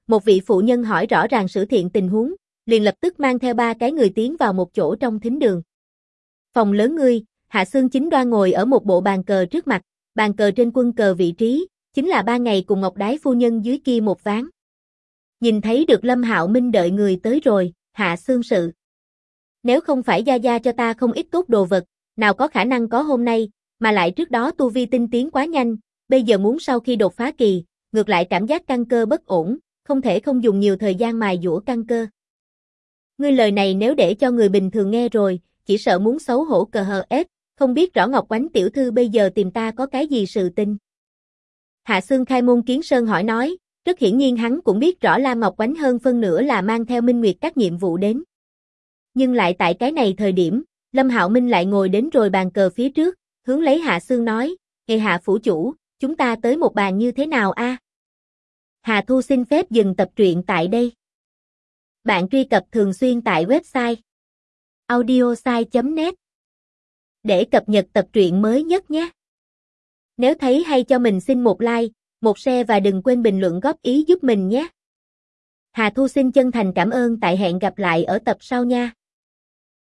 Một vị phụ nhân hỏi rõ ràng Sử Thiện tình huống, liền lập tức mang theo 3 cái người tiến vào một chỗ trong thính đường. Phòng lớn ngươi, Hạ Xương chính đoan ngồi ở một bộ bàn cờ trước mặt, bàn cờ trên quân cờ vị trí, chính là 3 ngày cùng Ngọc Đái phu nhân dưới kia một ván. Nhìn thấy được Lâm Hạo Minh đợi người tới rồi, Hạ Xương sự. Nếu không phải gia gia cho ta không ít tốt đồ vật, nào có khả năng có hôm nay, mà lại trước đó tu vi tinh tiến quá nhanh, bây giờ muốn sau khi đột phá kỳ, ngược lại cảm giác căn cơ bất ổn, không thể không dùng nhiều thời gian mài dũa căn cơ. Ngươi lời này nếu để cho người bình thường nghe rồi, chỉ sợ muốn xấu hổ cờ hờ ết, không biết rõ Ngọc Oánh tiểu thư bây giờ tìm ta có cái gì sự tình. Hạ Xương khai môn kiến sơn hỏi nói, rất hiển nhiên hắn cũng biết rõ Lam Ngọc Oánh hơn phân nửa là mang theo Minh Nguyệt các nhiệm vụ đến. Nhưng lại tại cái này thời điểm, Lâm Hạo Minh lại ngồi đến rồi bàn cờ phía trước, hướng lấy Hạ Xương nói, "Ê Hạ phủ chủ, chúng ta tới một bàn như thế nào a?" Hà Thu xin phép dừng tập truyện tại đây. Bạn truy cập thường xuyên tại website audiosai.net để cập nhật tập truyện mới nhất nhé. Nếu thấy hay cho mình xin một like, một share và đừng quên bình luận góp ý giúp mình nhé. Hà Thu xin chân thành cảm ơn, tại hẹn gặp lại ở tập sau nha.